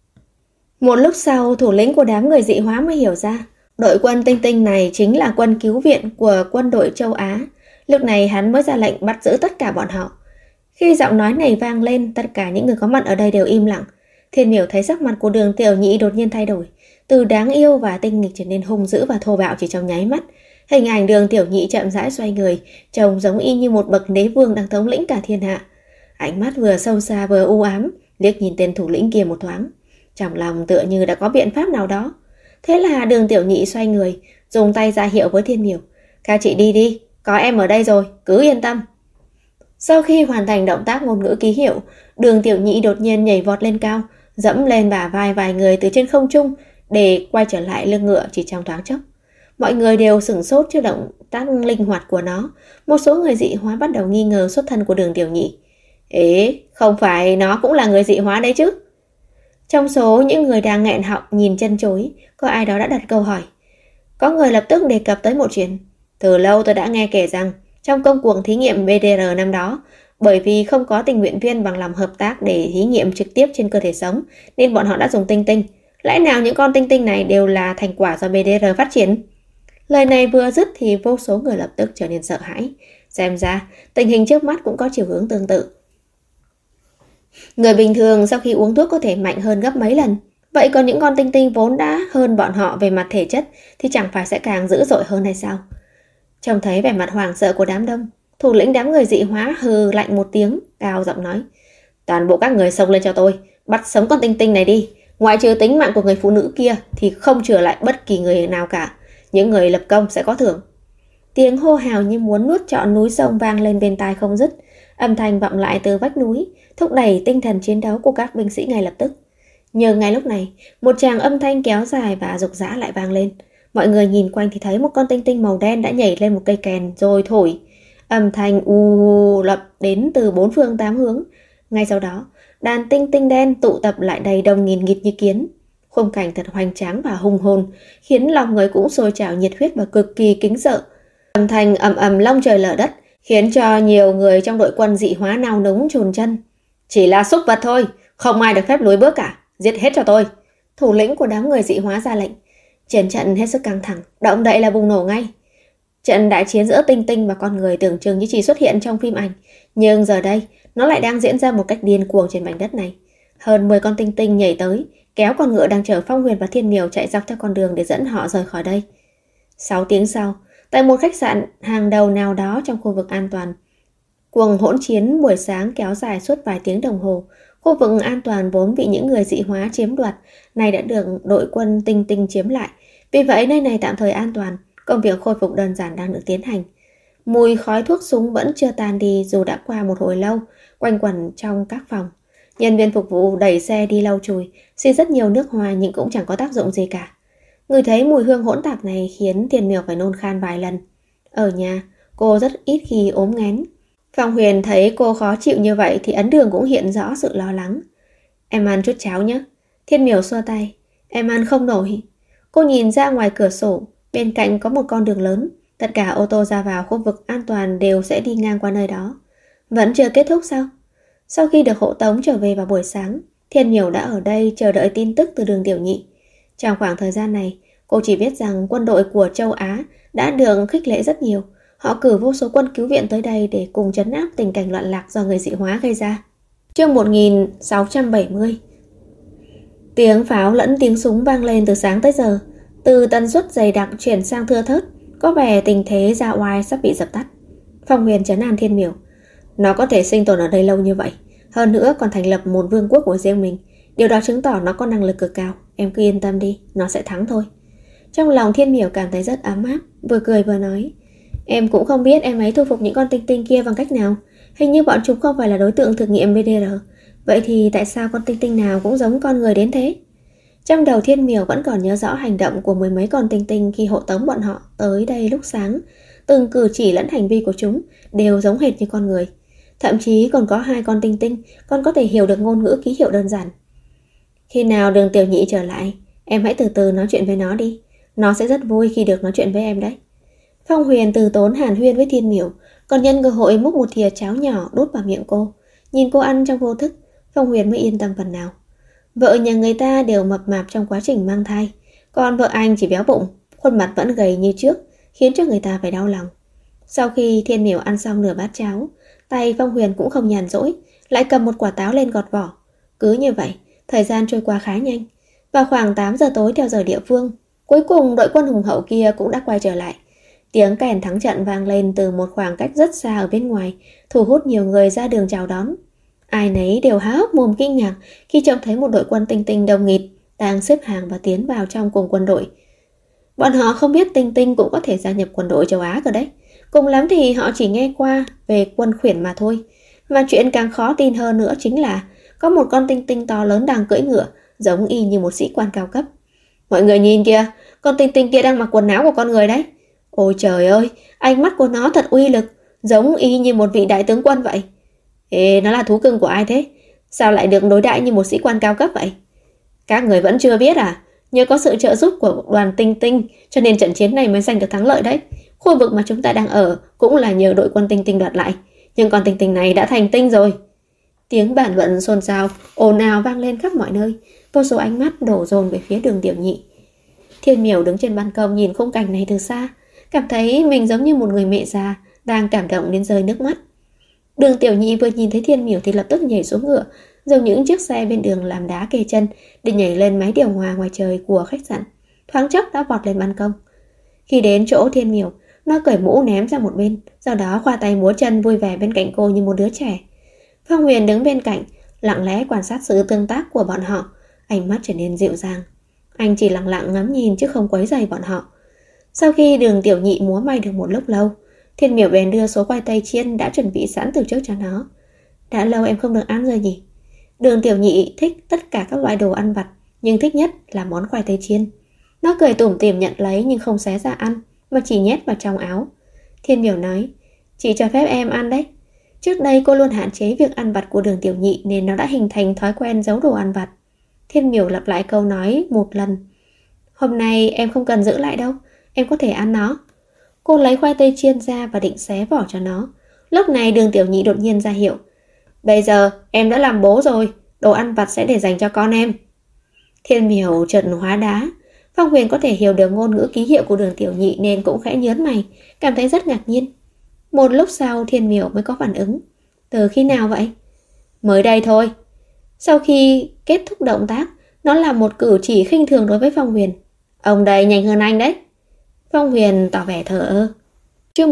Một lúc sau, thủ lĩnh của đám người dị hóa mới hiểu ra đội quân tinh tinh này chính là quân cứu viện của quân đội châu Á. Lúc này hắn mới ra lệnh bắt giữ tất cả bọn họ. Khi giọng nói này vang lên, tất cả những người có mặt ở đây đều im lặng. Thiên Miểu thấy sắc mặt của Đường Tiểu Nhị đột nhiên thay đổi, từ đáng yêu và tinh nghịch trở nên hung dữ và thô bạo chỉ trong nháy mắt. Hình ảnh Đường Tiểu Nhị chậm rãi xoay người, trông giống y như một bậc đế vương đang thống lĩnh cả thiên hạ. Ánh mắt vừa sâu xa vừa u ám, liếc nhìn tên thủ lĩnh kia một thoáng. Trong lòng tựa như đã có biện pháp nào đó. Thế là Đường Tiểu Nhị xoay người, dùng tay ra hiệu với Thiên Miểu. Các chị đi đi, có em ở đây rồi, cứ yên tâm. Sau khi hoàn thành động tác ngôn ngữ ký hiệu, Đường Tiểu Nhị đột nhiên nhảy vọt lên cao, dẫm lên bả vai vài người từ trên không trung để quay trở lại lưng ngựa chỉ trong thoáng chốc. Mọi người đều sửng sốt trước động tác linh hoạt của nó. Một số người dị hóa bắt đầu nghi ngờ xuất thân của Đường Tiểu Nhị. Ế, không phải nó cũng là người dị hóa đấy chứ? Trong số những người đang nghẹn họng nhìn chân chối, có ai đó đã đặt câu hỏi. Có người lập tức đề cập tới một chuyện. Từ lâu tôi đã nghe kể rằng trong công cuộc thí nghiệm BDR năm đó, bởi vì không có tình nguyện viên bằng lòng hợp tác để thí nghiệm trực tiếp trên cơ thể sống, nên bọn họ đã dùng tinh tinh. Lẽ nào những con tinh tinh này đều là thành quả do BDR phát triển? Lời này vừa dứt thì vô số người lập tức trở nên sợ hãi. Xem ra, tình hình trước mắt cũng có chiều hướng tương tự. Người bình thường sau khi uống thuốc có thể mạnh hơn gấp mấy lần. Vậy còn những con tinh tinh vốn đã hơn bọn họ về mặt thể chất thì chẳng phải sẽ càng dữ dội hơn hay sao? Trông thấy vẻ mặt hoảng sợ của đám đông, thủ lĩnh đám người dị hóa hừ lạnh một tiếng, cao giọng nói. Toàn bộ các người xông lên cho tôi, bắt sống con tinh tinh này đi. Ngoại trừ tính mạng của người phụ nữ kia thì không trừ lại bất kỳ người nào cả. Những người lập công sẽ có thưởng. Tiếng hô hào như muốn nuốt trọn núi sông vang lên bên tai không dứt. Âm thanh vọng lại từ vách núi, thúc đẩy tinh thần chiến đấu của các binh sĩ ngay lập tức. Nhưng ngay lúc này, một tràng âm thanh kéo dài và rục rã lại vang lên. Mọi người nhìn quanh thì thấy một con tinh tinh màu đen đã nhảy lên một cây kèn rồi thổi. Âm thanh u lập đến từ bốn phương tám hướng. Ngay sau đó, đàn tinh tinh đen tụ tập lại đầy đông nghìn nghịt như kiến. Khung cảnh thật hoành tráng và hùng hồn, khiến lòng người cũng sôi trào nhiệt huyết và cực kỳ kính sợ. Âm thanh ầm ầm long trời lở đất, khiến cho nhiều người trong đội quân dị hóa nao núng chồn chân. Chỉ là súc vật thôi, không ai được phép lùi bước cả, giết hết cho tôi. Thủ lĩnh của đám người dị hóa ra lệnh. Chiến trận hết sức căng thẳng, động đậy là bùng nổ ngay. Trận đại chiến giữa tinh tinh và con người tưởng chừng như chỉ xuất hiện trong phim ảnh, nhưng giờ đây nó lại đang diễn ra một cách điên cuồng trên mảnh đất này. Hơn 10 con tinh tinh nhảy tới, kéo con ngựa đang chở Phong Huyền và Thiên Miểu chạy dọc theo con đường để dẫn họ rời khỏi đây. 6 tiếng sau, tại một khách sạn hàng đầu nào đó trong khu vực an toàn, cuộc hỗn chiến buổi sáng kéo dài suốt vài tiếng đồng hồ. Khu vực an toàn vốn bị những người dị hóa chiếm đoạt, này đã được đội quân tinh tinh chiếm lại. Vì vậy nơi này tạm thời an toàn, công việc khôi phục đơn giản đang được tiến hành. Mùi khói thuốc súng vẫn chưa tan đi dù đã qua một hồi lâu, quanh quẩn trong các phòng. Nhân viên phục vụ đẩy xe đi lau chùi, xin rất nhiều nước hoa nhưng cũng chẳng có tác dụng gì cả. Người thấy mùi hương hỗn tạp này khiến Thiên Miểu phải nôn khan vài lần. Ở nhà, cô rất ít khi ốm nghén. Phong Huyền thấy cô khó chịu như vậy thì ấn đường cũng hiện rõ sự lo lắng. Em ăn chút cháo nhé. Thiên Miểu xua tay. Em ăn không nổi. Cô nhìn ra ngoài cửa sổ, bên cạnh có một con đường lớn. Tất cả ô tô ra vào khu vực an toàn đều sẽ đi ngang qua nơi đó. Vẫn chưa kết thúc sao? Sau khi được hộ tống trở về vào buổi sáng, Thiên Miểu đã ở đây chờ đợi tin tức từ Đường Tiểu Nhị. Trong khoảng thời gian này, cô chỉ biết rằng quân đội của châu Á đã được khích lệ rất nhiều. Họ cử vô số quân cứu viện tới đây để cùng trấn áp tình cảnh loạn lạc do người dị hóa gây ra. Chương 1670. Tiếng pháo lẫn tiếng súng vang lên từ sáng tới giờ. Từ tần suất dày đặc chuyển sang thưa thớt, có vẻ tình thế ra oai sắp bị dập tắt. Phong Huyền trấn an Thiên Miểu. Nó có thể sinh tồn ở đây lâu như vậy, hơn nữa còn thành lập một vương quốc của riêng mình. Điều đó chứng tỏ nó có năng lực cực cao. Em cứ yên tâm đi, nó sẽ thắng thôi. Trong lòng Thiên Miểu cảm thấy rất ấm áp, vừa cười vừa nói. Em cũng không biết em ấy thu phục những con tinh tinh kia bằng cách nào. Hình như bọn chúng không phải là đối tượng thử nghiệm BDR. Vậy thì tại sao con tinh tinh nào cũng giống con người đến thế? Trong đầu Thiên Miểu vẫn còn nhớ rõ hành động của mười mấy con tinh tinh khi hộ tống bọn họ tới đây lúc sáng. Từng cử chỉ lẫn hành vi của chúng đều giống hệt như con người. Thậm chí còn có 2 con tinh tinh còn có thể hiểu được ngôn ngữ ký hiệu đơn giản. Khi nào Đường Tiểu Nhị trở lại, em hãy từ từ nói chuyện với nó đi. Nó sẽ rất vui khi được nói chuyện với em đấy. Phong Huyền từ tốn hàn huyên với Thiên Miểu, còn nhân cơ hội múc một thìa cháo nhỏ đút vào miệng cô. Nhìn cô ăn trong vô thức, Phong Huyền mới yên tâm phần nào. Vợ nhà người ta đều mập mạp trong quá trình mang thai, còn vợ anh chỉ béo bụng, khuôn mặt vẫn gầy như trước, khiến cho người ta phải đau lòng. Sau khi Thiên Miểu ăn xong nửa bát cháo, tay Phong Huyền cũng không nhàn rỗi, lại cầm một quả táo lên gọt vỏ. Cứ như vậy, thời gian trôi qua khá nhanh. Vào khoảng 8 giờ tối theo giờ địa phương, cuối cùng đội quân hùng hậu kia cũng đã quay trở lại. Tiếng kèn thắng trận vang lên từ một khoảng cách rất xa ở bên ngoài, thu hút nhiều người ra đường chào đón. Ai nấy đều há hốc mồm kinh ngạc khi trông thấy một đội quân tinh tinh đông nghịt đang xếp hàng và tiến vào trong cùng quân đội. Bọn họ không biết tinh tinh cũng có thể gia nhập quân đội châu Á cơ đấy. Cùng lắm thì họ chỉ nghe qua về quân khuyển mà thôi. Mà chuyện càng khó tin hơn nữa chính là có một con tinh tinh to lớn đang cưỡi ngựa, giống y như một sĩ quan cao cấp. Mọi người nhìn kìa, con tinh tinh kia đang mặc quần áo của con người đấy. Ôi trời ơi, ánh mắt của nó thật uy lực, giống y như một vị đại tướng quân vậy. Ê, nó là thú cưng của ai thế? Sao lại được đối đãi như một sĩ quan cao cấp vậy? Các người vẫn chưa biết à? Nhờ có sự trợ giúp của đoàn tinh tinh cho nên trận chiến này mới giành được thắng lợi đấy. Khu vực mà chúng ta đang ở cũng là nhờ đội quân tinh tinh đoạt lại. Nhưng con tinh tinh này đã thành tinh rồi. Tiếng bàn luận xôn xao, ồn ào vang lên khắp mọi nơi. Vô số ánh mắt đổ dồn về phía Đường Tiểu Nhị. Thiên Miểu đứng trên ban công nhìn khung cảnh này từ xa, cảm thấy mình giống như một người mẹ già đang cảm động đến rơi nước mắt. Đường Tiểu Nhị vừa nhìn thấy Thiên Miểu thì lập tức nhảy xuống ngựa, dùng những chiếc xe bên đường làm đá kê chân để nhảy lên máy điều hòa ngoài trời của khách sạn. Thoáng chốc đã vọt lên ban công. Khi đến chỗ Thiên Miểu, nó cởi mũ ném sang một bên, sau đó khoa tay múa chân vui vẻ bên cạnh cô như một đứa trẻ. Phong Huyền đứng bên cạnh, lặng lẽ quan sát sự tương tác của bọn họ, ánh mắt trở nên dịu dàng. Anh chỉ lặng lặng ngắm nhìn chứ không quấy rầy bọn họ. Sau khi Đường Tiểu Nhị múa may được một lúc lâu, Thiên Miểu bèn đưa số khoai tây chiên đã chuẩn bị sẵn từ trước cho nó. Đã lâu em không được ăn rồi nhỉ? Đường Tiểu Nhị thích tất cả các loại đồ ăn vặt, nhưng thích nhất là món khoai tây chiên. Nó cười tủm tỉm nhận lấy nhưng không xé ra ăn, mà chỉ nhét vào trong áo. Thiên Miểu nói, chị cho phép em ăn đấy. Trước đây cô luôn hạn chế việc ăn vặt của Đường Tiểu Nhị nên nó đã hình thành thói quen giấu đồ ăn vặt. Thiên Miểu lặp lại câu nói một lần. Hôm nay em không cần giữ lại đâu, em có thể ăn nó. Cô lấy khoai tây chiên ra và định xé vỏ cho nó. Lúc này Đường Tiểu Nhị đột nhiên ra hiệu. Bây giờ em đã làm bố rồi, đồ ăn vặt sẽ để dành cho con em. Thiên Miểu chợt hóa đá. Phong Huyền có thể hiểu được ngôn ngữ ký hiệu của Đường Tiểu Nhị nên cũng khẽ nhớn mày, cảm thấy rất ngạc nhiên. Một lúc sau Thiên Miểu mới có phản ứng. Từ khi nào vậy? Mới đây thôi. Sau khi kết thúc động tác, nó làm một cử chỉ khinh thường đối với Phong Huyền. Ông đây nhanh hơn anh đấy. Phong Huyền tỏ vẻ thờ ơ. Chương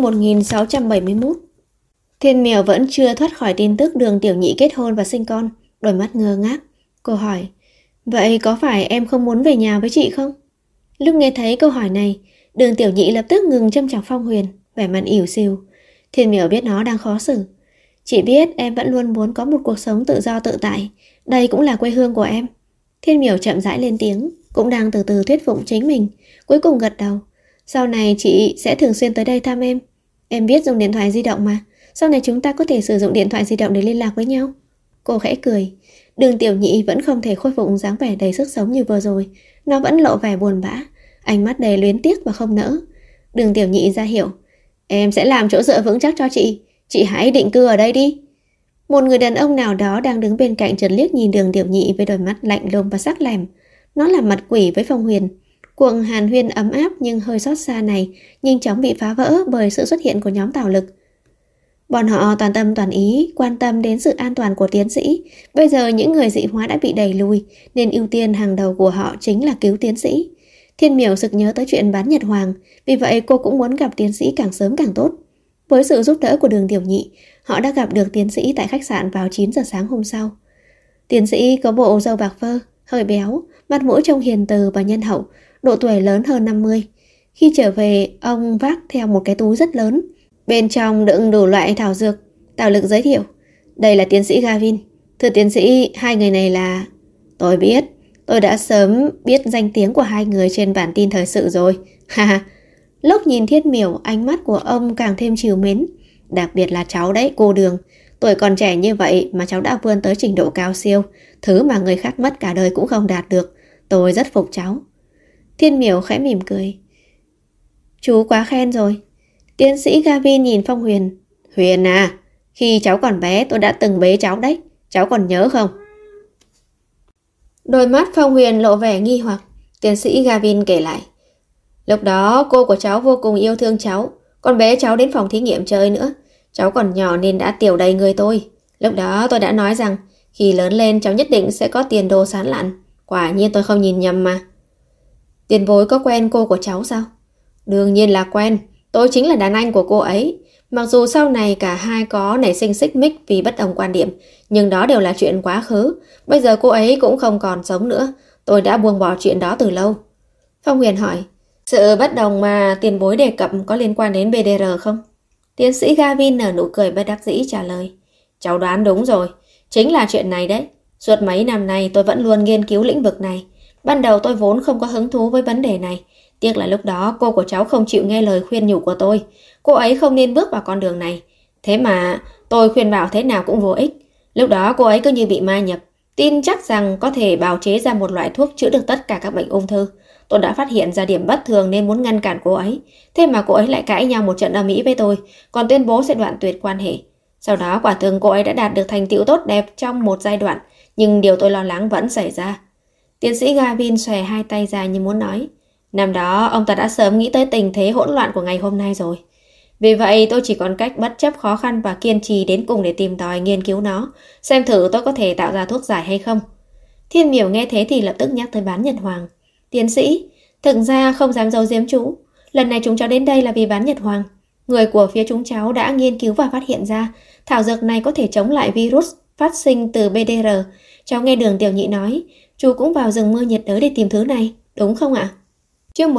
1671. Thiên Miểu vẫn chưa thoát khỏi tin tức Đường Tiểu Nhị kết hôn và sinh con, đôi mắt ngơ ngác. Cô hỏi, vậy có phải em không muốn về nhà với chị không? Lúc nghe thấy câu hỏi này, Đường Tiểu Nhị lập tức ngừng châm chọc Phong Huyền, vẻ mặt ỉu xìu. Thiên Miểu biết nó đang khó xử. Chị biết em vẫn luôn muốn có một cuộc sống tự do tự tại. Đây cũng là quê hương của em. Thiên Miểu chậm rãi lên tiếng, cũng đang từ từ thuyết phục chính mình. Cuối cùng gật đầu. Sau này chị sẽ thường xuyên tới đây thăm em. Em biết dùng điện thoại di động mà. Sau này chúng ta có thể sử dụng điện thoại di động để liên lạc với nhau. Cô khẽ cười. Đường Tiểu Nhị vẫn không thể khôi phục dáng vẻ đầy sức sống như vừa rồi. Nó vẫn lộ vẻ buồn bã, ánh mắt đầy luyến tiếc và không nỡ. Đường Tiểu Nhị ra hiệu. Em sẽ làm chỗ dựa vững chắc cho chị hãy định cư ở đây đi. Một người đàn ông nào đó đang đứng bên cạnh chợt liếc nhìn Đường Tiểu Nhị với đôi mắt lạnh lùng và sắc lẻm. Nó làm mặt quỷ với Phong Huyền. Cuộc hàn huyên ấm áp nhưng hơi xót xa này nhanh chóng bị phá vỡ bởi sự xuất hiện của nhóm Tào Lực. Bọn họ toàn tâm toàn ý quan tâm đến sự an toàn của tiến sĩ. Bây giờ những người dị hóa đã bị đẩy lùi, nên ưu tiên hàng đầu của họ chính là cứu tiến sĩ. Thiên Miểu sực nhớ tới chuyện bán Nhật Hoàng, vì vậy cô cũng muốn gặp tiến sĩ càng sớm càng tốt. Với sự giúp đỡ của Đường Tiểu Nhị, họ đã gặp được tiến sĩ tại khách sạn vào 9 giờ sáng hôm sau. Tiến sĩ có bộ râu bạc phơ, hơi béo, mặt mũi trông hiền từ và nhân hậu, độ tuổi lớn hơn 50. Khi trở về, ông vác theo một cái túi rất lớn. Bên trong đựng đủ loại thảo dược. Tào Lực giới thiệu. Đây là tiến sĩ Gavin. Thưa tiến sĩ, hai người này là... Tôi biết. Tôi đã sớm biết danh tiếng của hai người trên bản tin thời sự rồi. Ha. Lúc nhìn Thiên Miểu, ánh mắt của ông càng thêm trìu mến. Đặc biệt là cháu đấy, cô Đường. Tuổi còn trẻ như vậy mà cháu đã vươn tới trình độ cao siêu. Thứ mà người khác mất cả đời cũng không đạt được. Tôi rất phục cháu. Thiên Miểu khẽ mỉm cười. Chú quá khen rồi. Tiến sĩ Gavin nhìn Phong Huyền. Huyền à, khi cháu còn bé tôi đã từng bế cháu đấy. Cháu còn nhớ không? Đôi mắt Phong Huyền lộ vẻ nghi hoặc. Tiến sĩ Gavin kể lại. Lúc đó cô của cháu vô cùng yêu thương cháu, còn bế cháu đến phòng thí nghiệm chơi nữa. Cháu còn nhỏ nên đã tiểu đầy người tôi. Lúc đó tôi đã nói rằng khi lớn lên cháu nhất định sẽ có tiền đồ sáng lạn. Quả nhiên tôi không nhìn nhầm mà. Tiền bối có quen cô của cháu sao? Đương nhiên là quen. Tôi chính là đàn anh của cô ấy. Mặc dù sau này cả hai có nảy sinh xích mích vì bất đồng quan điểm, nhưng đó đều là chuyện quá khứ. Bây giờ cô ấy cũng không còn sống nữa. Tôi đã buông bỏ chuyện đó từ lâu. Phong Huyền hỏi. Sự bất đồng mà tiền bối đề cập có liên quan đến BDR không? Tiến sĩ Gavin nở nụ cười bất đắc dĩ trả lời. Cháu đoán đúng rồi. Chính là chuyện này đấy. Suốt mấy năm nay tôi vẫn luôn nghiên cứu lĩnh vực này. Ban đầu tôi vốn không có hứng thú với vấn đề này. Tiếc là lúc đó cô của cháu không chịu nghe lời khuyên nhủ của tôi. Cô ấy không nên bước vào con đường này. Thế mà tôi khuyên bảo thế nào cũng vô ích. Lúc đó cô ấy cứ như bị ma nhập. Tin chắc rằng có thể bào chế ra một loại thuốc chữa được tất cả các bệnh ung thư. Tôi đã phát hiện ra điểm bất thường nên muốn ngăn cản cô ấy. Thế mà cô ấy lại cãi nhau một trận ầm ĩ với tôi, còn tuyên bố sẽ đoạn tuyệt quan hệ. Sau đó quả thực cô ấy đã đạt được thành tựu tốt đẹp trong một giai đoạn, nhưng điều tôi lo lắng vẫn xảy ra. Tiến sĩ Gavin xòe hai tay ra như muốn nói. Năm đó ông ta đã sớm nghĩ tới tình thế hỗn loạn của ngày hôm nay rồi. Vì vậy tôi chỉ còn cách bất chấp khó khăn và kiên trì đến cùng để tìm tòi nghiên cứu nó, xem thử tôi có thể tạo ra thuốc giải hay không. Thiên Miểu nghe thế thì lập tức nhắc tới bán Nhật Hoàng. Tiến sĩ, thực ra không dám giấu giếm chú. Lần này chúng cháu đến đây là vì bán Nhật Hoàng. Người của phía chúng cháu đã nghiên cứu và phát hiện ra thảo dược này có thể chống lại virus phát sinh từ BDR. Cháu nghe Đường Tiểu Nhị nói, chú cũng vào rừng mưa nhiệt đới để tìm thứ này, đúng không ạ? Chương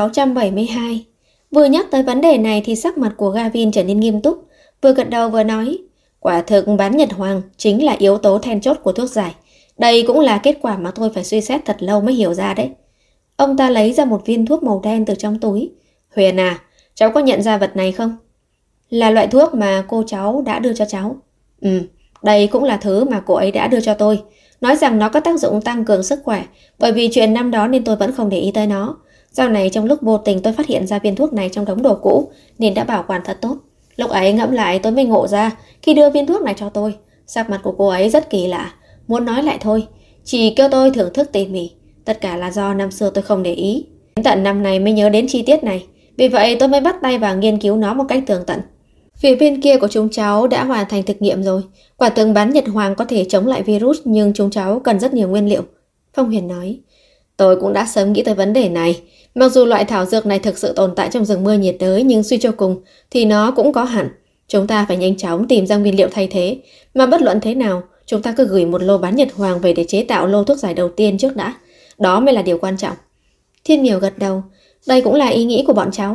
1672. Vừa nhắc tới vấn đề này thì sắc mặt của Gavin trở nên nghiêm túc, vừa gật đầu vừa nói, quả thực bán Nhật Hoàng chính là yếu tố then chốt của thuốc giải. Đây cũng là kết quả mà tôi phải suy xét thật lâu mới hiểu ra đấy. Ông ta lấy ra một viên thuốc màu đen từ trong túi. Huyền à, cháu có nhận ra vật này không? Là loại thuốc mà cô cháu đã đưa cho cháu. Đây cũng là thứ mà cô ấy đã đưa cho tôi. Nói rằng nó có tác dụng tăng cường sức khỏe. Bởi vì chuyện năm đó nên tôi vẫn không để ý tới nó. Sau này trong lúc vô tình tôi phát hiện ra viên thuốc này trong đống đồ cũ, nên đã bảo quản thật tốt. Lúc ấy ngẫm lại tôi mới ngộ ra, khi đưa viên thuốc này cho tôi, sắc mặt của cô ấy rất kỳ lạ. Muốn nói lại thôi, chỉ kêu tôi thưởng thức tỉ mỉ. Tất cả là do năm xưa tôi không để ý. Đến tận năm này mới nhớ đến chi tiết này. Vì vậy tôi mới bắt tay vào nghiên cứu nó một cách tường tận. Phía bên kia của chúng cháu đã hoàn thành thực nghiệm rồi. Quả thực bán Nhật Hoàng có thể chống lại virus, nhưng chúng cháu cần rất nhiều nguyên liệu. Phong Huyền nói. Tôi cũng đã sớm nghĩ tới vấn đề này. Mặc dù loại thảo dược này thực sự tồn tại trong rừng mưa nhiệt đới, nhưng suy cho cùng thì nó cũng có hạn. Chúng ta phải nhanh chóng tìm ra nguyên liệu thay thế. Mà bất luận thế nào, chúng ta cứ gửi một lô bán Nhật Hoàng về để chế tạo lô thuốc giải đầu tiên trước đã. Đó mới là điều quan trọng. Thiên Miểu gật đầu. Đây cũng là ý nghĩ của bọn cháu.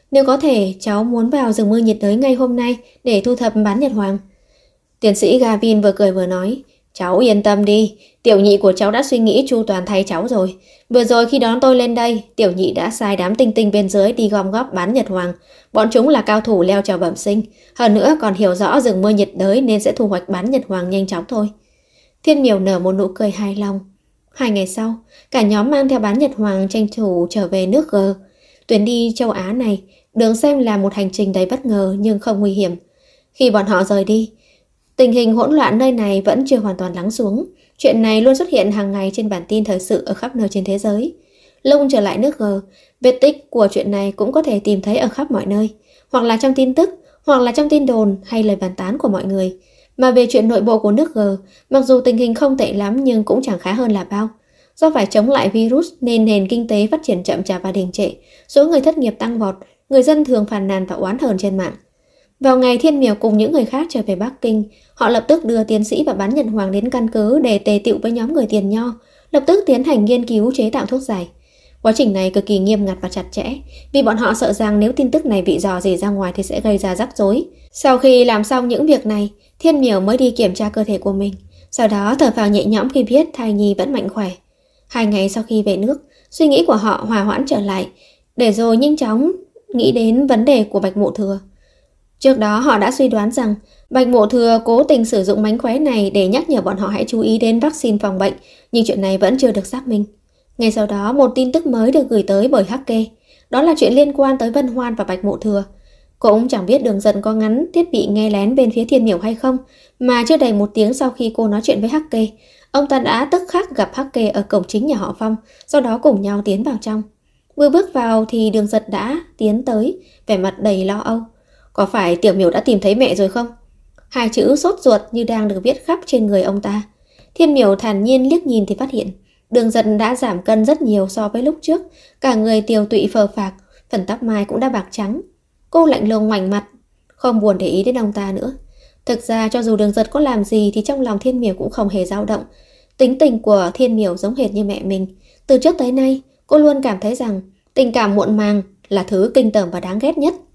Nếu có thể, cháu muốn vào rừng mưa nhiệt đới ngay hôm nay để thu thập bán nhật hoàng. Tiến sĩ Gavin vừa cười vừa nói, cháu yên tâm đi, tiểu nhị của cháu đã suy nghĩ chu toàn thay cháu rồi. Vừa rồi khi đón tôi lên đây, tiểu nhị đã sai đám tinh tinh bên dưới đi gom góp bán nhật hoàng. Bọn chúng là cao thủ leo trèo bẩm sinh, hơn nữa còn hiểu rõ rừng mưa nhiệt đới nên sẽ thu hoạch bán nhật hoàng nhanh chóng thôi. Thiên Miểu nở một nụ cười hài lòng. 2 ngày sau, cả nhóm mang theo bán nhật hoàng tranh thủ trở về nước G. Tuyến đi châu Á này được xem là một hành trình đầy bất ngờ nhưng không nguy hiểm. Khi bọn họ rời đi, tình hình hỗn loạn nơi này vẫn chưa hoàn toàn lắng xuống. Chuyện này luôn xuất hiện hàng ngày trên bản tin thời sự ở khắp nơi trên thế giới. Lúc trở lại nước G, vết tích của chuyện này cũng có thể tìm thấy ở khắp mọi nơi, hoặc là trong tin tức, hoặc là trong tin đồn hay lời bàn tán của mọi người. Mà về chuyện nội bộ của nước G, mặc dù tình hình không tệ lắm nhưng cũng chẳng khá hơn là bao. Do phải chống lại virus nên nền kinh tế phát triển chậm chạp và đình trệ, số người thất nghiệp tăng vọt, người dân thường phàn nàn và oán hờn trên mạng. Vào ngày Thiên Miểu cùng những người khác trở về Bắc Kinh, họ lập tức đưa tiến sĩ và bán nhật hoàng đến căn cứ để tề tựu với nhóm người tiền nho, lập tức tiến hành nghiên cứu chế tạo thuốc giải. Quá trình này cực kỳ nghiêm ngặt và chặt chẽ, vì bọn họ sợ rằng nếu tin tức này bị rò rỉ ra ngoài thì sẽ gây ra rắc rối. Sau khi làm xong những việc này, Thiên Miểu mới đi kiểm tra cơ thể của mình, sau đó thở phào nhẹ nhõm khi biết thai nhi vẫn mạnh khỏe. 2 ngày sau khi về nước, suy nghĩ của họ hòa hoãn trở lại, để rồi nhanh chóng nghĩ đến vấn đề của Bạch Mộ Thừa. Trước đó họ đã suy đoán rằng Bạch Mộ Thừa cố tình sử dụng mánh khóe này để nhắc nhở bọn họ hãy chú ý đến vaccine phòng bệnh, nhưng chuyện này vẫn chưa được xác minh. Ngay sau đó, một tin tức mới được gửi tới bởi Hắc Kê. Đó là chuyện liên quan tới Vân Hoan và Bạch Mộ Thừa. Cũng chẳng biết Đường Dần có ngắn thiết bị nghe lén bên phía Thiên Miểu hay không, mà chưa đầy 1 tiếng sau khi cô nói chuyện với Hắc Kê, ông ta đã tức khắc gặp Hắc Kê ở cổng chính nhà họ Phong, sau đó cùng nhau tiến vào trong. Vừa bước vào thì Đường Dật đã tiến tới, vẻ mặt đầy lo âu. Có phải Tiểu Miểu đã tìm thấy mẹ rồi không? 2 chữ sốt ruột như đang được viết khắp trên người ông ta. Thiên Miểu thản nhiên liếc nhìn thì phát hiện Đường Dật đã giảm cân rất nhiều so với lúc trước, cả người tiều tụy phờ phạc, phần tóc mai cũng đã bạc trắng. Cô lạnh lùng ngoảnh mặt, không buồn để ý đến ông ta nữa. Thực ra cho dù Đường Dật có làm gì thì trong lòng Thiên Miểu cũng không hề dao động. Tính tình của Thiên Miểu giống hệt như mẹ mình. Từ trước tới nay, cô luôn cảm thấy rằng tình cảm muộn màng là thứ kinh tởm và đáng ghét nhất.